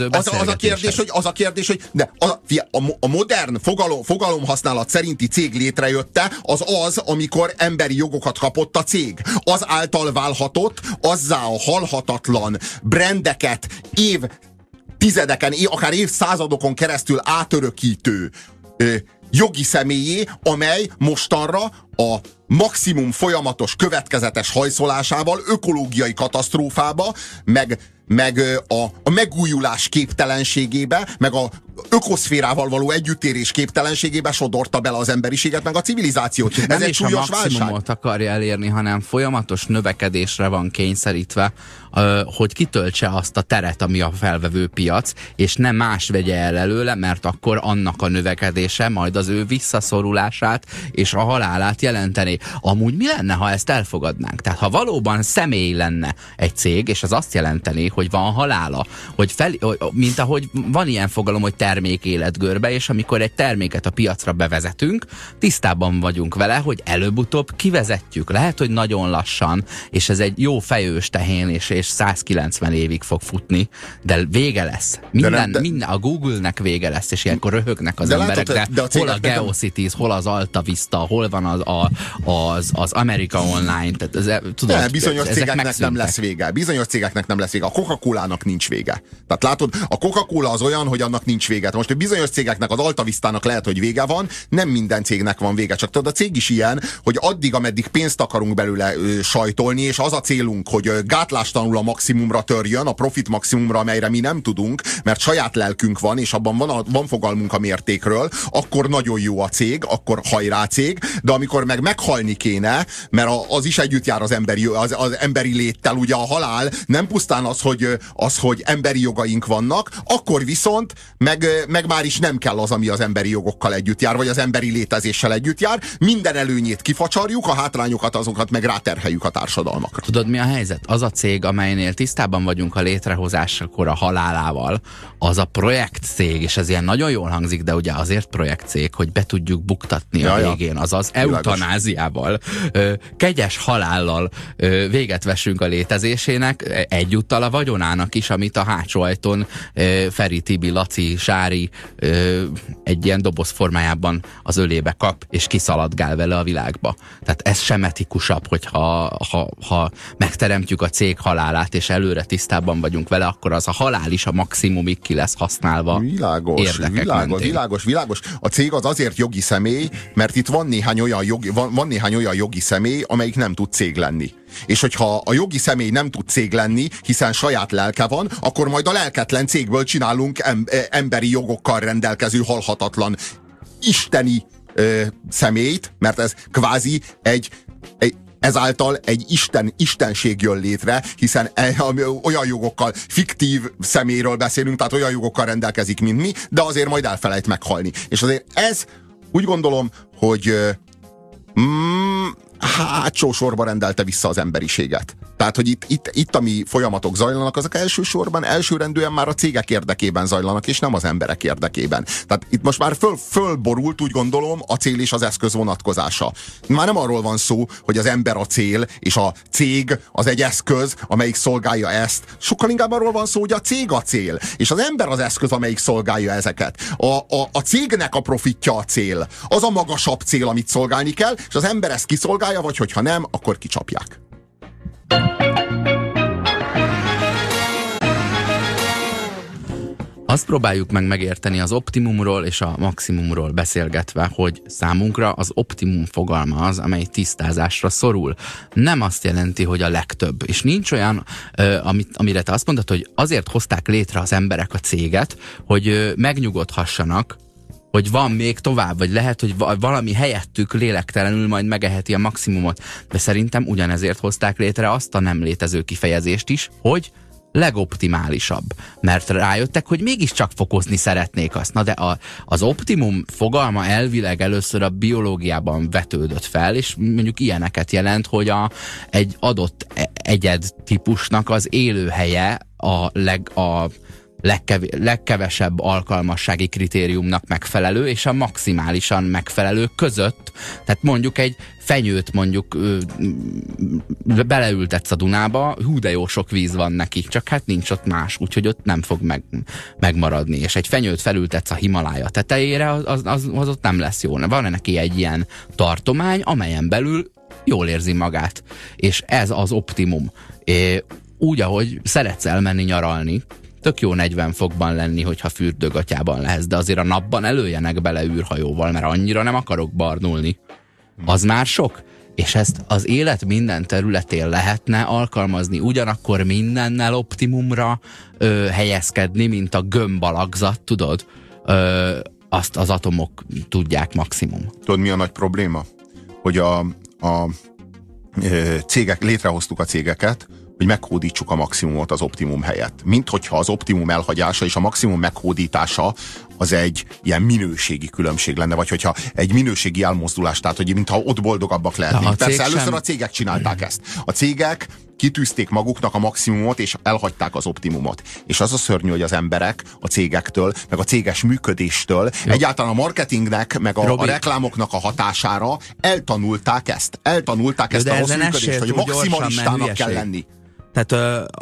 Az a kérdés, hogy a modern fogalomhasználat szerinti cég létrejötte, az, amikor emberi jogokat kapott a cég. Az által válhatott azzá a halhatatlan brandeket évtizedeken, akár évszázadokon keresztül átörökítő jogi személyé, amely mostanra a maximum folyamatos következetes hajszolásával ökológiai katasztrófába, meg a megújulás képtelenségébe, meg a ökoszférával való együttérés képtelenségébe sodorta bele az emberiséget, meg a civilizációt. Ez nem egy is súlyos a maximumot akarja elérni, hanem folyamatos növekedésre van kényszerítve, hogy kitöltse azt a teret, ami a felvevő piac, és nem más vegye el előle, mert akkor annak a növekedése majd az ő visszaszorulását és a halálát jelenteni. Amúgy mi lenne, ha ezt elfogadnánk? Tehát ha valóban személy lenne egy cég, és az azt jelenteni, hogy van halála, mint ahogy van ilyen fogalom, hogy termék életgörbe, és amikor egy terméket a piacra bevezetünk, tisztában vagyunk vele, hogy előbb-utóbb kivezetjük. Lehet, hogy nagyon lassan, és ez egy jó fejős tehén, és 190 évig fog futni, de vége lesz. Minden, a Google-nek vége lesz, és ilyenkor röhögnek az emberek, de hol a GeoCities, hol az Alta Vista, hol van az America Online, tehát tudod, bizonyos cégeknek nem lesz vége. Bizonyos cégeknek nem lesz vége. A Coca-Colának nincs vége. Tehát látod, a Coca-Cola az olyan, hogy annak nincs vége. Most bizonyos cégeknek, az Alta Vistának lehet, hogy vége van, nem minden cégnek van vége. Csak tudod, a cég is ilyen, hogy addig, ameddig pénzt akarunk belőle sajtolni, és az a célunk, hogy gátlástalanul a maximumra törjön, a profit maximumra, amelyre mi nem tudunk, mert saját lelkünk van, és abban van fogalmunk a mértékről, akkor nagyon jó a cég, akkor hajrá cég, de amikor meg meghalni kéne, mert az is együtt jár az emberi léttel, ugye a halál nem pusztán az, hogy emberi jogaink vannak, akkor viszont meg már is nem kell az, ami az emberi jogokkal együtt jár, vagy az emberi létezéssel együtt jár. Minden előnyét kifacsarjuk, a hátrányokat azokat meg ráterheljük a társadalmakra. Tudod, mi a helyzet? Az a cég, amelynél tisztában vagyunk a létrehozásakor a halálával, az a projektcég, és ez ilyen nagyon jól hangzik, de ugye azért projektcég, hogy be tudjuk buktatni a végén, azaz eutanáziával, kegyes halállal véget vessünk a létezésének, egyúttal a vagyonának is, amit a hátsó ajtón Feri, Tibi, Laci, Sári egy ilyen doboz formájában az ölébe kap, és kiszaladgál vele a világba. Tehát ez sem etikusabb, hogyha megteremtjük a cég halálát, és előre tisztában vagyunk vele, akkor az a halál is a maximumig ki lesz használva. Világos. A cég az azért jogi személy, mert itt van néhány olyan jogi személy, amelyik nem tud cég lenni. És hogyha a jogi személy nem tud cég lenni, hiszen saját lelke van, akkor majd a lelketlen cégből csinálunk emberi jogokkal rendelkező halhatatlan isteni személyt, mert ez kvázi ezáltal egy istenség jön létre, hiszen olyan jogokkal, fiktív személyről beszélünk, tehát olyan jogokkal rendelkezik, mint mi, de azért majd elfelejt meghalni. És azért ez úgy gondolom, hogy hátsó sorba rendelte vissza az emberiséget. Tehát, hogy itt ami folyamatok zajlanak, azok elsőrendűen már a cégek érdekében zajlanak, és nem az emberek érdekében. Tehát itt most már fölborult, úgy gondolom, a cél és az eszköz vonatkozása. Már nem arról van szó, hogy az ember a cél, és a cég az egy eszköz, amelyik szolgálja ezt. Sokkal inkább arról van szó, hogy a cég a cél, és az ember az eszköz, amelyik szolgálja ezeket. A cégnek a profitja a cél. Az a magasabb cél, amit szolgálni kell, és az ember ezt kiszolgálja, vagy hogyha nem, akkor kicsapják. Azt próbáljuk meg megérteni az optimumról és a maximumról beszélgetve, hogy számunkra az optimum fogalma az, amely tisztázásra szorul. Nem azt jelenti, hogy a legtöbb. És nincs olyan, amire te azt mondod, hogy azért hozták létre az emberek a céget, hogy megnyugodhassanak, hogy van még tovább, vagy lehet, hogy valami helyettük lélektelenül majd megeheti a maximumot. De szerintem ugyanezért hozták létre azt a nem létező kifejezést is, hogy legoptimálisabb. Mert rájöttek, hogy mégiscsak fokozni szeretnék azt. Na de az optimum fogalma elvileg először a biológiában vetődött fel, és mondjuk ilyeneket jelent, hogy egy adott egyed típusnak az élőhelye a legkevesebb alkalmassági kritériumnak megfelelő, és a maximálisan megfelelő között. Tehát mondjuk egy fenyőt beleültetsz a Dunába, hú de jó sok víz van neki, csak hát nincs ott más, úgyhogy ott nem fog megmaradni. És egy fenyőt felültetsz a Himalája tetejére, az ott nem lesz jó. Van neki egy ilyen tartomány, amelyen belül jól érzi magát. És ez az optimum. Úgy, ahogy szeretsz elmenni nyaralni, tök jó 40 fokban lenni, hogyha fürdőgatyában lehetsz, de azért a napban előjenek bele űrhajóval, mert annyira nem akarok barnulni. Az már sok. És ezt az élet minden területén lehetne alkalmazni, ugyanakkor mindennel optimumra helyezkedni, mint a gömbalagzat, tudod? Azt az atomok tudják maximum. Tudod, mi a nagy probléma? Hogy a cégek, létrehoztuk a cégeket, hogy meghódítsuk a maximumot az optimum helyett. Mint hogyha az optimum elhagyása és a maximum meghódítása az egy ilyen minőségi különbség lenne, vagy hogyha egy minőségi elmozdulás, tehát hogy mintha ott boldogabbak lehetnénk. Persze először a cégek csinálták ezt. A cégek kitűzték maguknak a maximumot, és elhagyták az optimumot. És az a szörnyű, hogy az emberek a cégektől, meg a céges működéstől, egyáltalán a marketingnek, meg a reklámoknak a hatására eltanulták ezt. Eltanulták ezt a rossz működést, hogy maximalistának kell lenni. Tehát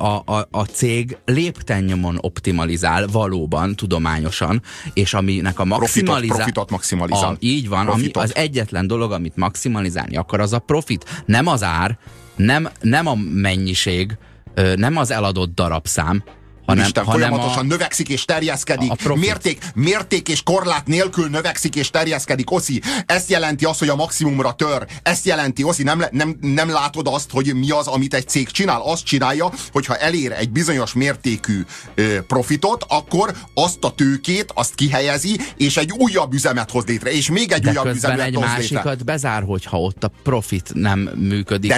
a cég léptennyomon optimalizál valóban, tudományosan, és aminek a profitot maximalizál. Így van, profitot. Ami az egyetlen dolog, amit maximalizálni akar, az a profit. Nem az ár, nem a mennyiség, nem az eladott darabszám, hanem folyamatosan növekszik és terjeszkedik. Mérték és korlát nélkül növekszik és terjeszkedik. Oszi, ezt jelenti az, hogy a maximumra tör. Ezt jelenti, Oszi, nem látod azt, hogy mi az, amit egy cég csinál? Azt csinálja, hogyha elér egy bizonyos mértékű profitot, akkor azt a tőkét, azt kihelyezi, és egy újabb üzemet hoz létre, és még egy újabb üzemet hoz létre. De közben egy másikat bezár, hogyha ott a profit nem működik.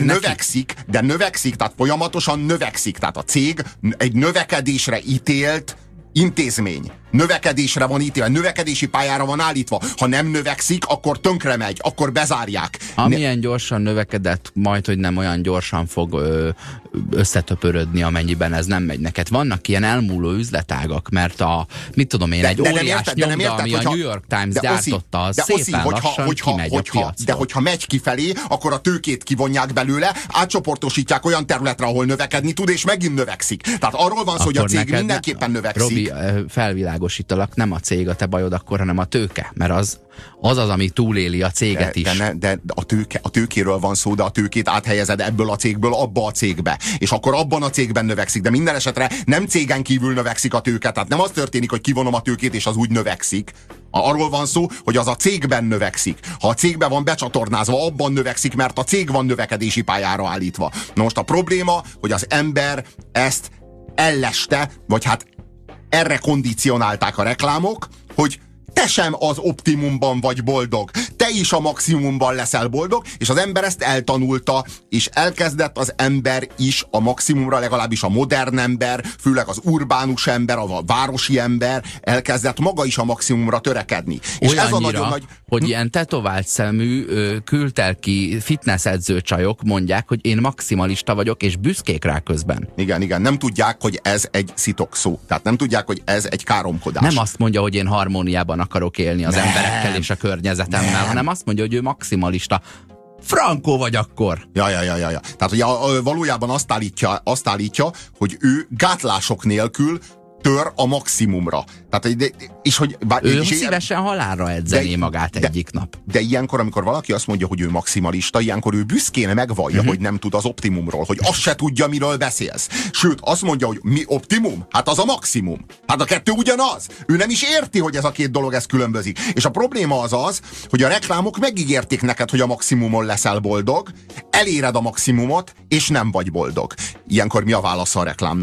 De növekszik, tehát folyamatosan növekszik. Tehát a cég egy növekedésre ítélt intézmény. Növekedésre van ítélve, növekedési pályára van állítva. Ha nem növekszik, akkor tönkre megy, akkor bezárják. Amilyen gyorsan növekedett, majd, hogy nem olyan gyorsan fog összetöpörödni, amennyiben ez nem megy neked. Vannak ilyen elmúló üzletágak, mert egy óriás nyomda, ami a New York Times gyártotta, az szépen lassan kimegy a piacról. De hogyha megy kifelé, akkor a tőkét kivonják belőle, átcsoportosítják olyan területre, ahol növekedni tud, és megint növekszik. Tehát arról van szó, hogy a cég mindenképpen növekszik. Robi, felvilágosítalak, nem a cég a te bajod akkor, hanem a tőke, mert az, ami túléli a céget is. De a tőkéről van szó, de a tőkét áthelyezed ebből a cégből abba a cégbe. És akkor abban a cégben növekszik, de minden esetre nem cégen kívül növekszik a tőke, tehát nem az történik, hogy kivonom a tőkét, és az úgy növekszik. Arról van szó, hogy az a cégben növekszik. Ha a cégben van becsatornázva, abban növekszik, mert a cég van növekedési pályára állítva. Na most a probléma, hogy az ember ezt elleste, vagy hát erre kondicionálták a reklámok, hogy te sem az optimumban vagy boldog, te is a maximumban leszel boldog, és az ember ezt eltanulta, és elkezdett az ember is a maximumra, legalábbis a modern ember, főleg az urbánus ember, a városi ember elkezdett maga is a maximumra törekedni. És ez a nagyon nagy... hogy ilyen tetovált szemű, kültelki fitnessedző csajok mondják, hogy én maximalista vagyok, és büszkék rá közben. Igen, nem tudják, hogy ez egy szitokszó. Tehát nem tudják, hogy ez egy káromkodás. Nem azt mondja, hogy én harmóniában akarok élni az emberekkel és a környezetemmel, hanem azt mondja, hogy ő maximalista. Frankó vagy akkor! Ja. Tehát ugye, valójában azt állítja, hogy ő gátlások nélkül tör a maximumra. Tehát, és hogy, ő szívesen halálra edzené magát egyik nap. De ilyenkor, amikor valaki azt mondja, hogy ő maximalista, ilyenkor ő büszkén megvallja, hogy nem tud az optimumról, hogy azt se tudja, miről beszélsz. Sőt, azt mondja, hogy mi optimum? Hát az a maximum. Hát a kettő ugyanaz. Ő nem is érti, hogy ez a két dolog ez különbözik. És a probléma az, hogy a reklámok megígérték neked, hogy a maximumon leszel boldog, eléred a maximumot, és nem vagy boldog. Ilyenkor mi a válasz a reklámnak?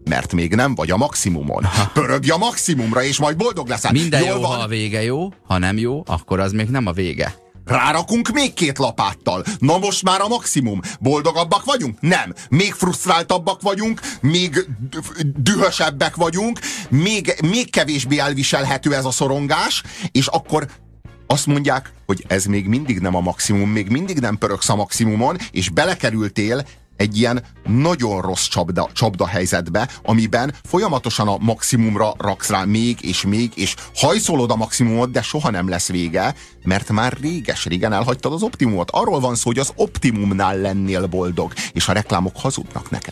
mert még nem vagy a maximumon. Pörögj a maximumra, és majd boldog leszel. Minden jó, ha a vége jó, ha nem jó, akkor az még nem a vége. Rárakunk még 2 lapáttal. Na most már a maximum. Boldogabbak vagyunk? Nem. Még frusztráltabbak vagyunk, még dühösebbek vagyunk, még kevésbé elviselhető ez a szorongás, és akkor azt mondják, hogy ez még mindig nem a maximum, még mindig nem pörögsz a maximumon, és belekerültél egy ilyen nagyon rossz csapda helyzetbe, amiben folyamatosan a maximumra raksz rá még, és hajszolod a maximumot, de soha nem lesz vége, mert már régen elhagytad az optimumot. Arról van szó, hogy az optimumnál lennél boldog, és a reklámok hazudnak neked.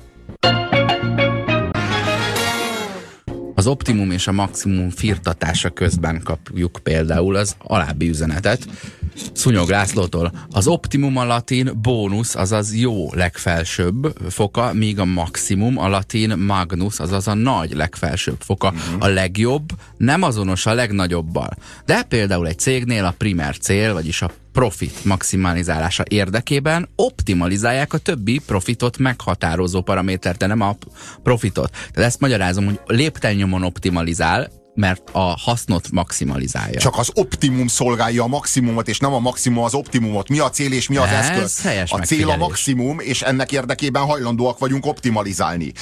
Az optimum és a maximum firtatása közben kapjuk például az alábbi üzenetet Szúnyog Lászlótól. Az optimum a latin bónusz, azaz jó legfelsőbb foka, míg a maximum a latin magnus, azaz a nagy legfelsőbb foka. A legjobb nem azonos a legnagyobbal. De például egy cégnél a primer cél, vagyis a profit maximalizálása érdekében optimalizálják a többi profitot meghatározó paramétert, de nem a profitot. Tehát ezt magyarázom, hogy léptennyomon optimalizál, mert a hasznot maximalizálja. Csak az optimum szolgálja a maximumot, és nem a maximum az optimumot. Mi a cél és mi az eszköz? A cél a maximum, és ennek érdekében hajlandóak vagyunk optimalizálni.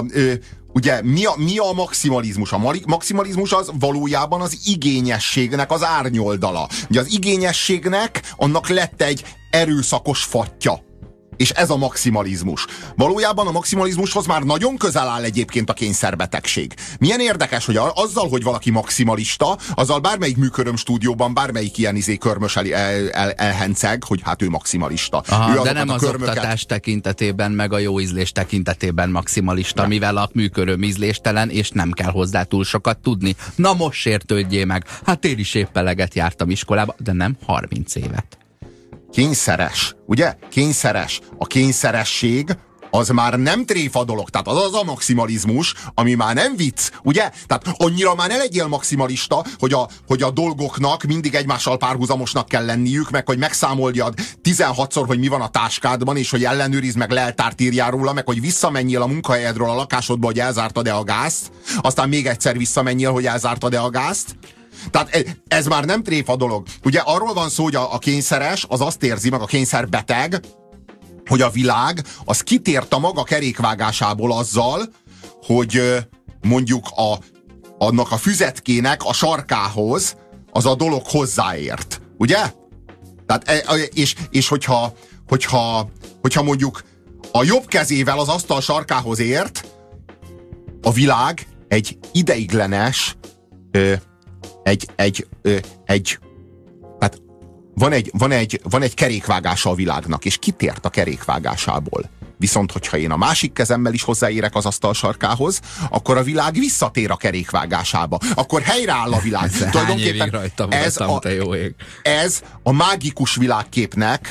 Ugye mi a maximalizmus? A maximalizmus az valójában az igényességnek az árnyoldala. Ugye az igényességnek annak lett egy erőszakos fatja. És ez a maximalizmus. Valójában a maximalizmushoz már nagyon közel áll egyébként a kényszerbetegség. Milyen érdekes, hogy azzal, hogy valaki maximalista, azzal bármelyik műköröm stúdióban, bármelyik ilyen körmös elhenceg, hogy hát ő maximalista. Aha, de nem az oktatás tekintetében, meg a jó ízlés tekintetében maximalista, nem. Mivel a műköröm ízléstelen, és nem kell hozzá túl sokat tudni. Na most sértődjé meg. Hát én is épp eleget jártam iskolába, de nem 30 évet. Kényszeres, ugye? Kényszeres. A kényszeresség az már nem tréfa dolog. Tehát az a maximalizmus, ami már nem vicc, ugye? Tehát annyira már ne legyél maximalista, hogy a dolgoknak mindig egymással párhuzamosnak kell lenniük, meg hogy megszámoljad 16-szor, hogy mi van a táskádban, és hogy ellenőrizd meg, leltárt írjál róla, meg hogy visszamenjél a munkahelyedről a lakásodba, hogy elzártad-e a gázt, aztán még egyszer visszamenjél, hogy elzártad-e a gázt. Tehát ez már nem tréfa dolog. Ugye arról van szó, hogy a kényszeres az azt érzi, meg a kényszerbeteg, hogy a világ az kitért a maga kerékvágásából azzal, hogy mondjuk annak a füzetkének a sarkához az a dolog hozzáért. Ugye? Tehát, és hogyha mondjuk a jobb kezével az asztal sarkához ért, a világ egy ideiglenes hát van egy kerékvágása a világnak, és kitért a kerékvágásából. Viszont, hogyha én a másik kezemmel is hozzáérek az asztal sarkához, akkor a világ visszatér a kerékvágásába. Akkor helyreáll a világ. Tulajdonképpen ez a mágikus világképnek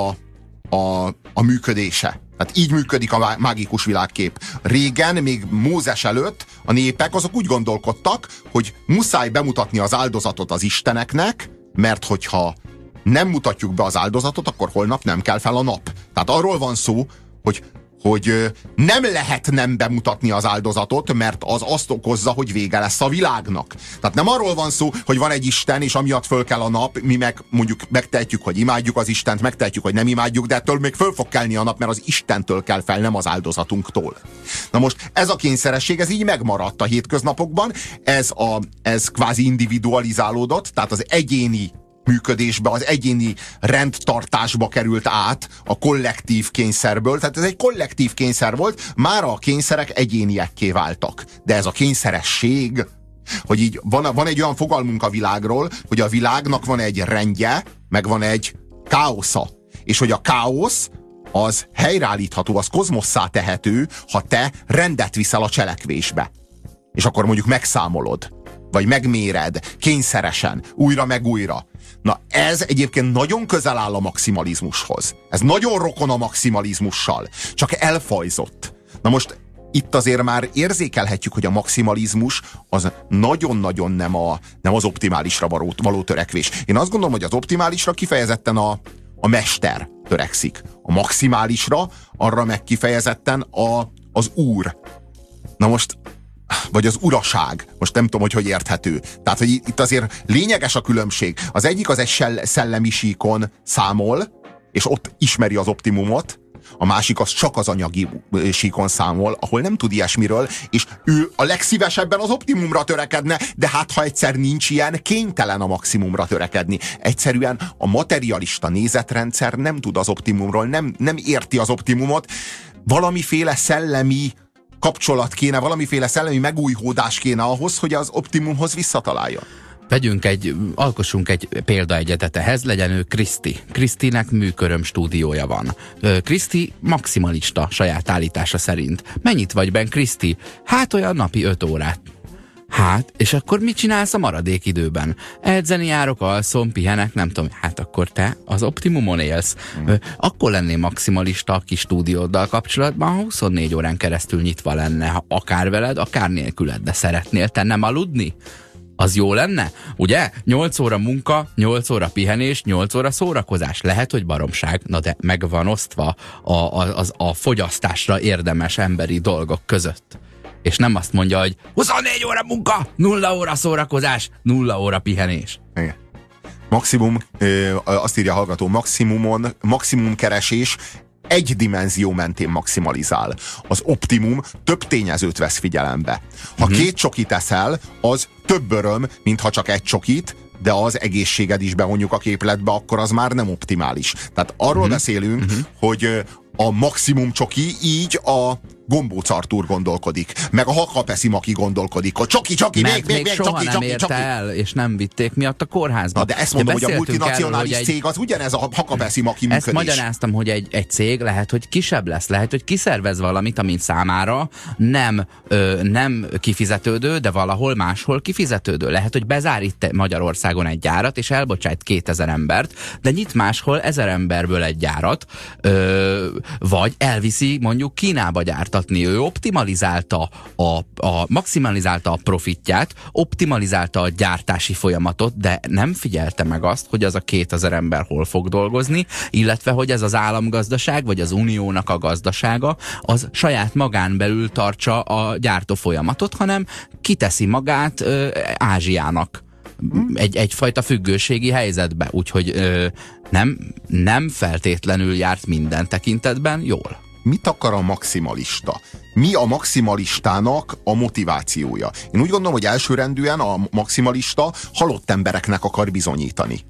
a működése. Tehát így működik a mágikus világkép. Régen, még Mózes előtt a népek azok úgy gondolkodtak, hogy muszáj bemutatni az áldozatot az isteneknek, mert hogyha nem mutatjuk be az áldozatot, akkor holnap nem kell fel a nap. Tehát arról van szó, hogy nem lehet nem bemutatni az áldozatot, mert az azt okozza, hogy vége lesz a világnak. Tehát nem arról van szó, hogy van egy Isten, és amiatt föl kell a nap, mi meg mondjuk megtehetjük, hogy imádjuk az Istent, megtehetjük, hogy nem imádjuk, de ettől még föl fog kelni a nap, mert az Istentől kell fel, nem az áldozatunktól. Na most ez a kényszeresség, ez így megmaradt a hétköznapokban, ez kvázi individualizálódott, tehát az egyéni működésbe, az egyéni rendtartásba került át a kollektív kényszerből. Tehát ez egy kollektív kényszer volt, mára a kényszerek egyéniekké váltak. De ez a kényszeresség, hogy így van egy olyan fogalmunk a világról, hogy a világnak van egy rendje, meg van egy káosza. És hogy a káosz az helyreállítható, az kozmosszá tehető, ha te rendet viszel a cselekvésbe. És akkor mondjuk megszámolod, vagy megméred, kényszeresen, újra meg újra. Na ez egyébként nagyon közel áll a maximalizmushoz. Ez nagyon rokon a maximalizmussal, csak elfajzott. Na most itt azért már érzékelhetjük, hogy a maximalizmus az nagyon-nagyon nem az optimálisra való törekvés. Én azt gondolom, hogy az optimálisra kifejezetten a mester törekszik. A maximálisra arra meg kifejezetten az úr. Na most, vagy az uraság, most nem tudom, hogy érthető. Tehát, hogy itt azért lényeges a különbség. Az egyik az egy szellemi síkon számol, és ott ismeri az optimumot, a másik az csak az anyagi síkon számol, ahol nem tud ilyesmiről, és ő a legszívesebben az optimumra törekedne, de hát ha egyszer nincs ilyen, kénytelen a maximumra törekedni. Egyszerűen a materialista nézetrendszer nem tud az optimumról, nem érti az optimumot, valamiféle szellemi kapcsolat kéne, valamiféle szellemi megújhódás kéne ahhoz, hogy az optimumhoz visszataláljon. Alkossunk egy példaegyetet ehhez, legyen ő Kriszti. Krisztinek műköröm stúdiója van. Kriszti maximalista saját állítása szerint. Mennyit vagy benn, Kriszti? Hát olyan napi 5 órát. Hát, és akkor mit csinálsz a maradék időben? Edzeni járok, alszom, pihenek, nem tudom. Hát akkor te az optimumon élsz. Akkor lennél maximalista a kis stúdióddal kapcsolatban, ha 24 órán keresztül nyitva lenne, ha akár veled, akár nélküled, de szeretnél te nem aludni? Az jó lenne? Ugye? 8 óra munka, 8 óra pihenés, 8 óra szórakozás. Lehet, hogy baromság, na de meg van osztva a fogyasztásra érdemes emberi dolgok között. És nem azt mondja, hogy 24 óra munka, 0 óra szórakozás, 0 óra pihenés. Igen. Maximum, azt írja a hallgató, maximum keresés egy dimenzió mentén maximalizál. Az optimum több tényezőt vesz figyelembe. Ha 2 csokit eszel, az több öröm, mint ha csak egy csokit, de az egészséged is bevonjuk a képletbe, akkor az már nem optimális. Tehát arról beszélünk, hogy a maximum csoki így a Gombóc Artúr gondolkodik, meg a Hakapeszi Maki gondolkodik, a csoki, még soha nem érte el, és nem vitték miatt a kórházba. Na, de ezt mondom, hogy a multinacionális cég az ugyanez a Hakapeszi Maki működés. Ezt magyaráztam, hogy egy cég lehet, hogy kisebb lesz, lehet, hogy kiszervez valamit, ami számára nem kifizetődő, de valahol máshol kifizetődő. Lehet, hogy bezár itt Magyarországon egy gyárat, és elbocsájt 2000 embert, de nyit máshol 1000 emberből egy gyárat, vagy elviszi mondjuk Kínába gyártatni. Ő maximalizálta a profitját, optimalizálta a gyártási folyamatot, de nem figyelte meg azt, hogy az a 2000 ember hol fog dolgozni, illetve hogy ez az államgazdaság, vagy az uniónak a gazdasága, az saját magán belül tartsa a gyártó folyamatot, hanem kiteszi magát Ázsiának. Egyfajta függőségi helyzetbe, úgyhogy nem feltétlenül járt minden tekintetben jól. Mit akar a maximalista? Mi a maximalistának a motivációja? Én úgy gondolom, hogy elsőrendűen a maximalista halott embereknek akar bizonyítani.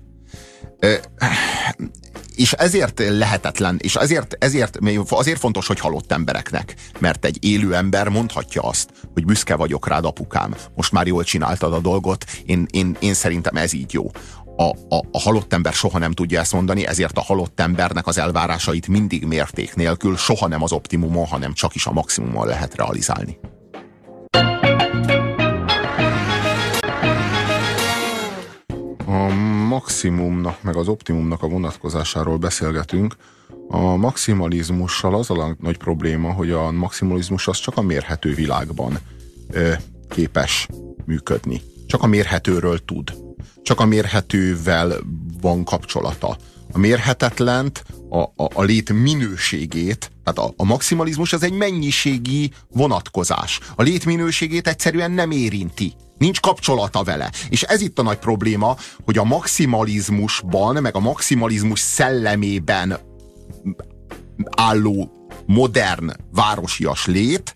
És ezért lehetetlen, és azért fontos, hogy halott embereknek. Mert egy élő ember mondhatja azt, hogy büszke vagyok rád, apukám. Most már jól csináltad a dolgot, én szerintem ez így jó. A halott ember soha nem tudja ezt mondani, ezért a halott embernek az elvárásait mindig mérték nélkül, soha nem az optimumon, hanem csak is a maximumon lehet realizálni. A maximumnak meg az optimumnak a vonatkozásáról beszélgetünk. A maximalizmussal az a nagy probléma, hogy a maximalizmus az csak a mérhető világban képes működni. Csak a mérhetőről tud. Csak a mérhetővel van kapcsolata. A mérhetetlent, a lét minőségét, tehát a maximalizmus az egy mennyiségi vonatkozás. A lét minőségét egyszerűen nem érinti. Nincs kapcsolata vele. És ez itt a nagy probléma, hogy a maximalizmusban, meg a maximalizmus szellemében álló modern városias lét,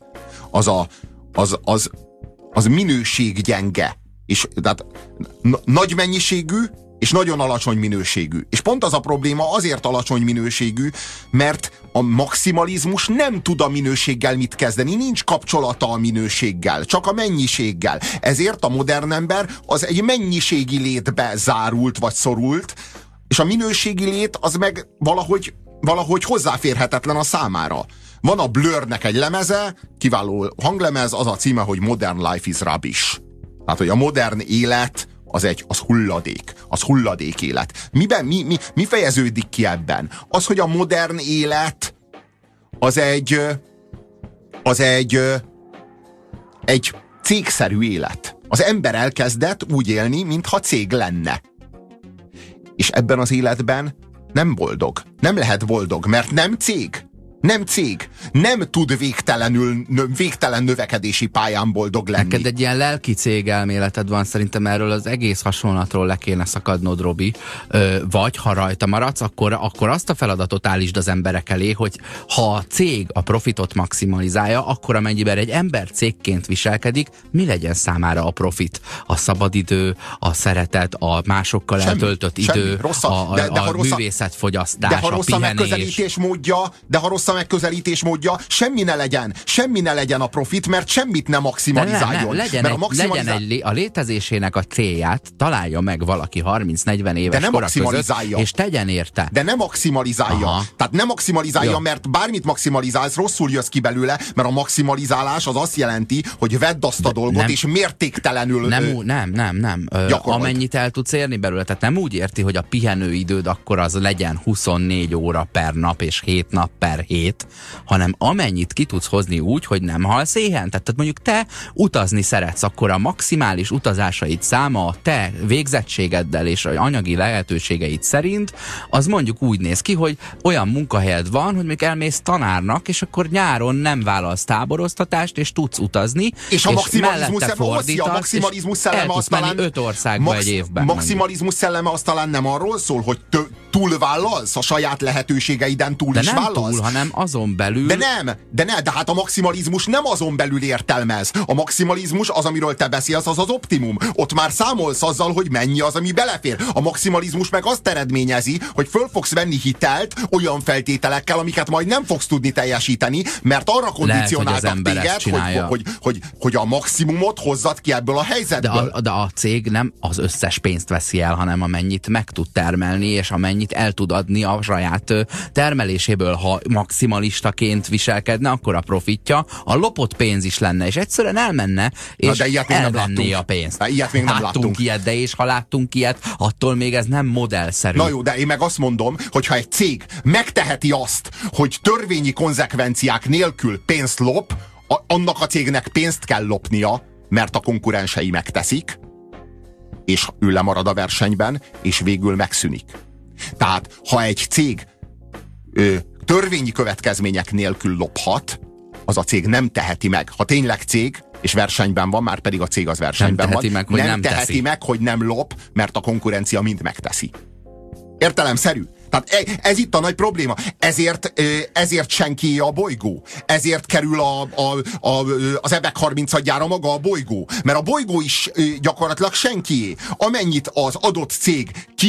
az minőséggyenge. És tehát nagy mennyiségű, és nagyon alacsony minőségű. És pont az a probléma, azért alacsony minőségű, mert a maximalizmus nem tud a minőséggel mit kezdeni, nincs kapcsolata a minőséggel, csak a mennyiséggel. Ezért a modern ember az egy mennyiségi létbe zárult vagy szorult, és a minőségi lét az meg valahogy hozzáférhetetlen a számára. Van a Blurnek egy lemeze, kiváló hanglemez, az a címe, hogy Modern Life is Rubbish. Tehát, hogy a modern élet az hulladék élet. Mi fejeződik ki ebben? Az, hogy a modern élet az egy cégszerű élet. Az ember elkezdett úgy élni, mintha cég lenne. És ebben az életben nem boldog. Nem lehet boldog, mert nem cég. Nem cég. nem tud végtelen növekedési pályán boldog lenni. Neked egy ilyen lelki cég elméleted van, szerintem erről az egész hasonlatról le kéne szakadnod, Robi. Vagy ha rajta maradsz, akkor azt a feladatot állítsd az emberek elé, hogy ha a cég a profitot maximalizálja, akkor amennyiben egy ember cégként viselkedik, mi legyen számára a profit? A szabadidő, a szeretet, a másokkal eltöltött idő, a művészetfogyasztás, de ha a rossz a megközelítés módja, semmi ne legyen a profit, mert semmit nem maximalizáljon. A létezésének a célját találja meg valaki 30-40 éves kora között, és tegyen érte. De nem maximalizálja. Aha. Tehát nem maximalizálja, jó. Mert bármit maximalizálsz, rosszul jössz ki belőle, mert a maximalizálás az azt jelenti, hogy vedd azt a dolgot, és mértéktelenül nem. Amennyit el tudsz érni belőle. Tehát nem úgy érti, hogy a pihenőidőd akkor az legyen 24 óra per nap és 7 nap per hét, hanem amennyit ki tudsz hozni úgy, hogy nem halsz éhen. Tehát mondjuk te utazni szeretsz, akkor a maximális utazásaid száma a te végzettségeddel és anyagi lehetőségeid szerint az mondjuk úgy néz ki, hogy olyan munkahelyed van, hogy még elmész tanárnak, és akkor nyáron nem vállalsz táboroztatást, és tudsz utazni, és a maximalizmus szelleme az talán 5 országba egy évben. Maximalizmus szelleme az talán nem arról szól, hogy túlvállalsz, a saját lehetőségeiden túl is vállalsz. De nem túl, hanem azon belül. De hát a maximalizmus nem azon belül értelmez. A maximalizmus, az, amiről te beszélsz, az az optimum. Ott már számolsz azzal, hogy mennyi az, ami belefér. A maximalizmus meg azt eredményezi, hogy föl fogsz venni hitelt olyan feltételekkel, amiket majd nem fogsz tudni teljesíteni, mert arra kondicionáltak téged, hogy a maximumot hozzad ki ebből a helyzetből. De a cég nem az összes pénzt veszi el, hanem amennyit meg tud termelni, és amennyit el tud adni a saját termeléséből. Ha maximalistaként viselkedne, akkor a profitja a lopott pénz is lenne, és egyszerűen elmenne, és elvenné a pénzt. Ilyet még nem láttunk. De és ha láttunk ilyet, attól még ez nem modellszerű. Na jó, de én meg azt mondom, hogy ha egy cég megteheti azt, hogy törvényi konzekvenciák nélkül pénzt lop, annak a cégnek pénzt kell lopnia, mert a konkurensei megteszik, és ő lemarad a versenyben, és végül megszűnik. Tehát, ha egy cég törvényi következmények nélkül lophat, az a cég nem teheti meg. Ha tényleg cég, és versenyben van, már pedig a cég az versenyben van, nem teheti meg, hogy nem lop, mert a konkurencia mind megteszi. Értelemszerű? Tehát ez itt a nagy probléma. Ezért senki a bolygó. Ezért kerül az ebek 30-adjára maga a bolygó. Mert a bolygó is gyakorlatilag senkié. Amennyit az adott cég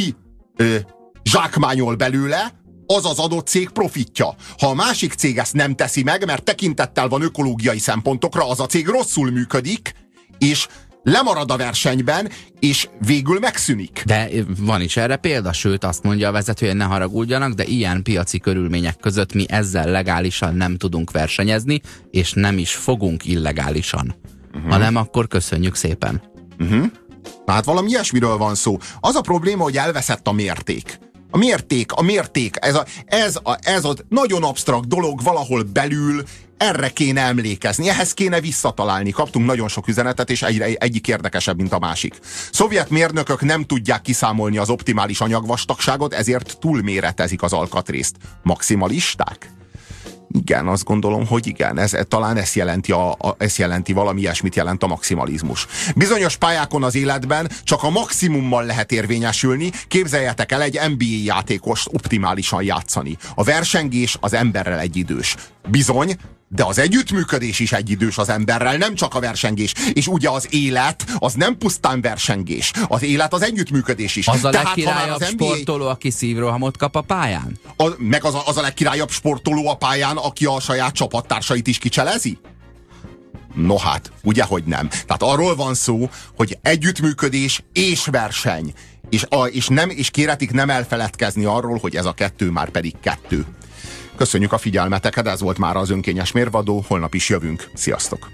zsákmányol belőle, az adott cég profitja. Ha a másik cég ezt nem teszi meg, mert tekintettel van ökológiai szempontokra, az a cég rosszul működik, és lemarad a versenyben, és végül megszűnik. De van is erre példa, sőt azt mondja a vezető, hogy ne haragudjanak, de ilyen piaci körülmények között mi ezzel legálisan nem tudunk versenyezni, és nem is fogunk illegálisan. Hanem akkor köszönjük szépen. Hát valami ilyesmiről van szó. Az a probléma, hogy elveszett a mérték. A mérték, ez a nagyon absztrakt dolog valahol belül, erre kéne emlékezni, ehhez kéne visszatalálni. Kaptunk nagyon sok üzenetet, és egyik érdekesebb, mint a másik. Szovjet mérnökök nem tudják kiszámolni az optimális anyagvastagságot, ezért túlméretezik az alkatrészt. Maximalisták? Igen, azt gondolom, hogy igen. Talán ez jelenti, valami ilyesmit jelent a maximalizmus. Bizonyos pályákon az életben csak a maximummal lehet érvényesülni. Képzeljetek el egy NBA játékost optimálisan játszani. A versengés az emberrel egyidős. Bizony, de az együttműködés is egyidős az emberrel, nem csak a versengés. És ugye az élet, az nem pusztán versengés. Az élet az együttműködés is. Az a legkirályabb sportoló, aki szívrohamot kap a pályán? Meg az a legkirályabb sportoló a pályán, aki a saját csapattársait is kicselezi? No hát, ugye, hogy nem. Tehát arról van szó, hogy együttműködés és verseny. És kéretik nem elfeledkezni arról, hogy ez a kettő már pedig kettő. Köszönjük a figyelmeteket, ez volt már az Önkényes Mérvadó, holnap is jövünk. Sziasztok!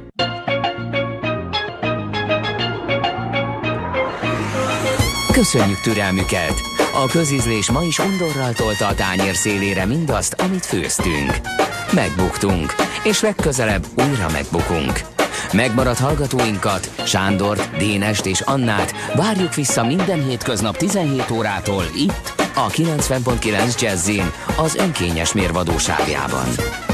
Köszönjük türelmüket! A közízlés ma is undorral tolta a tányér szélére mindazt, amit főztünk. Megbuktunk, és legközelebb újra megbukunk. Megmaradt hallgatóinkat, Sándort, Dénest és Annát várjuk vissza minden hétköznap 17 órától itt, a 90.9 Jazzin, az Önkényes Mérvadó sávjában.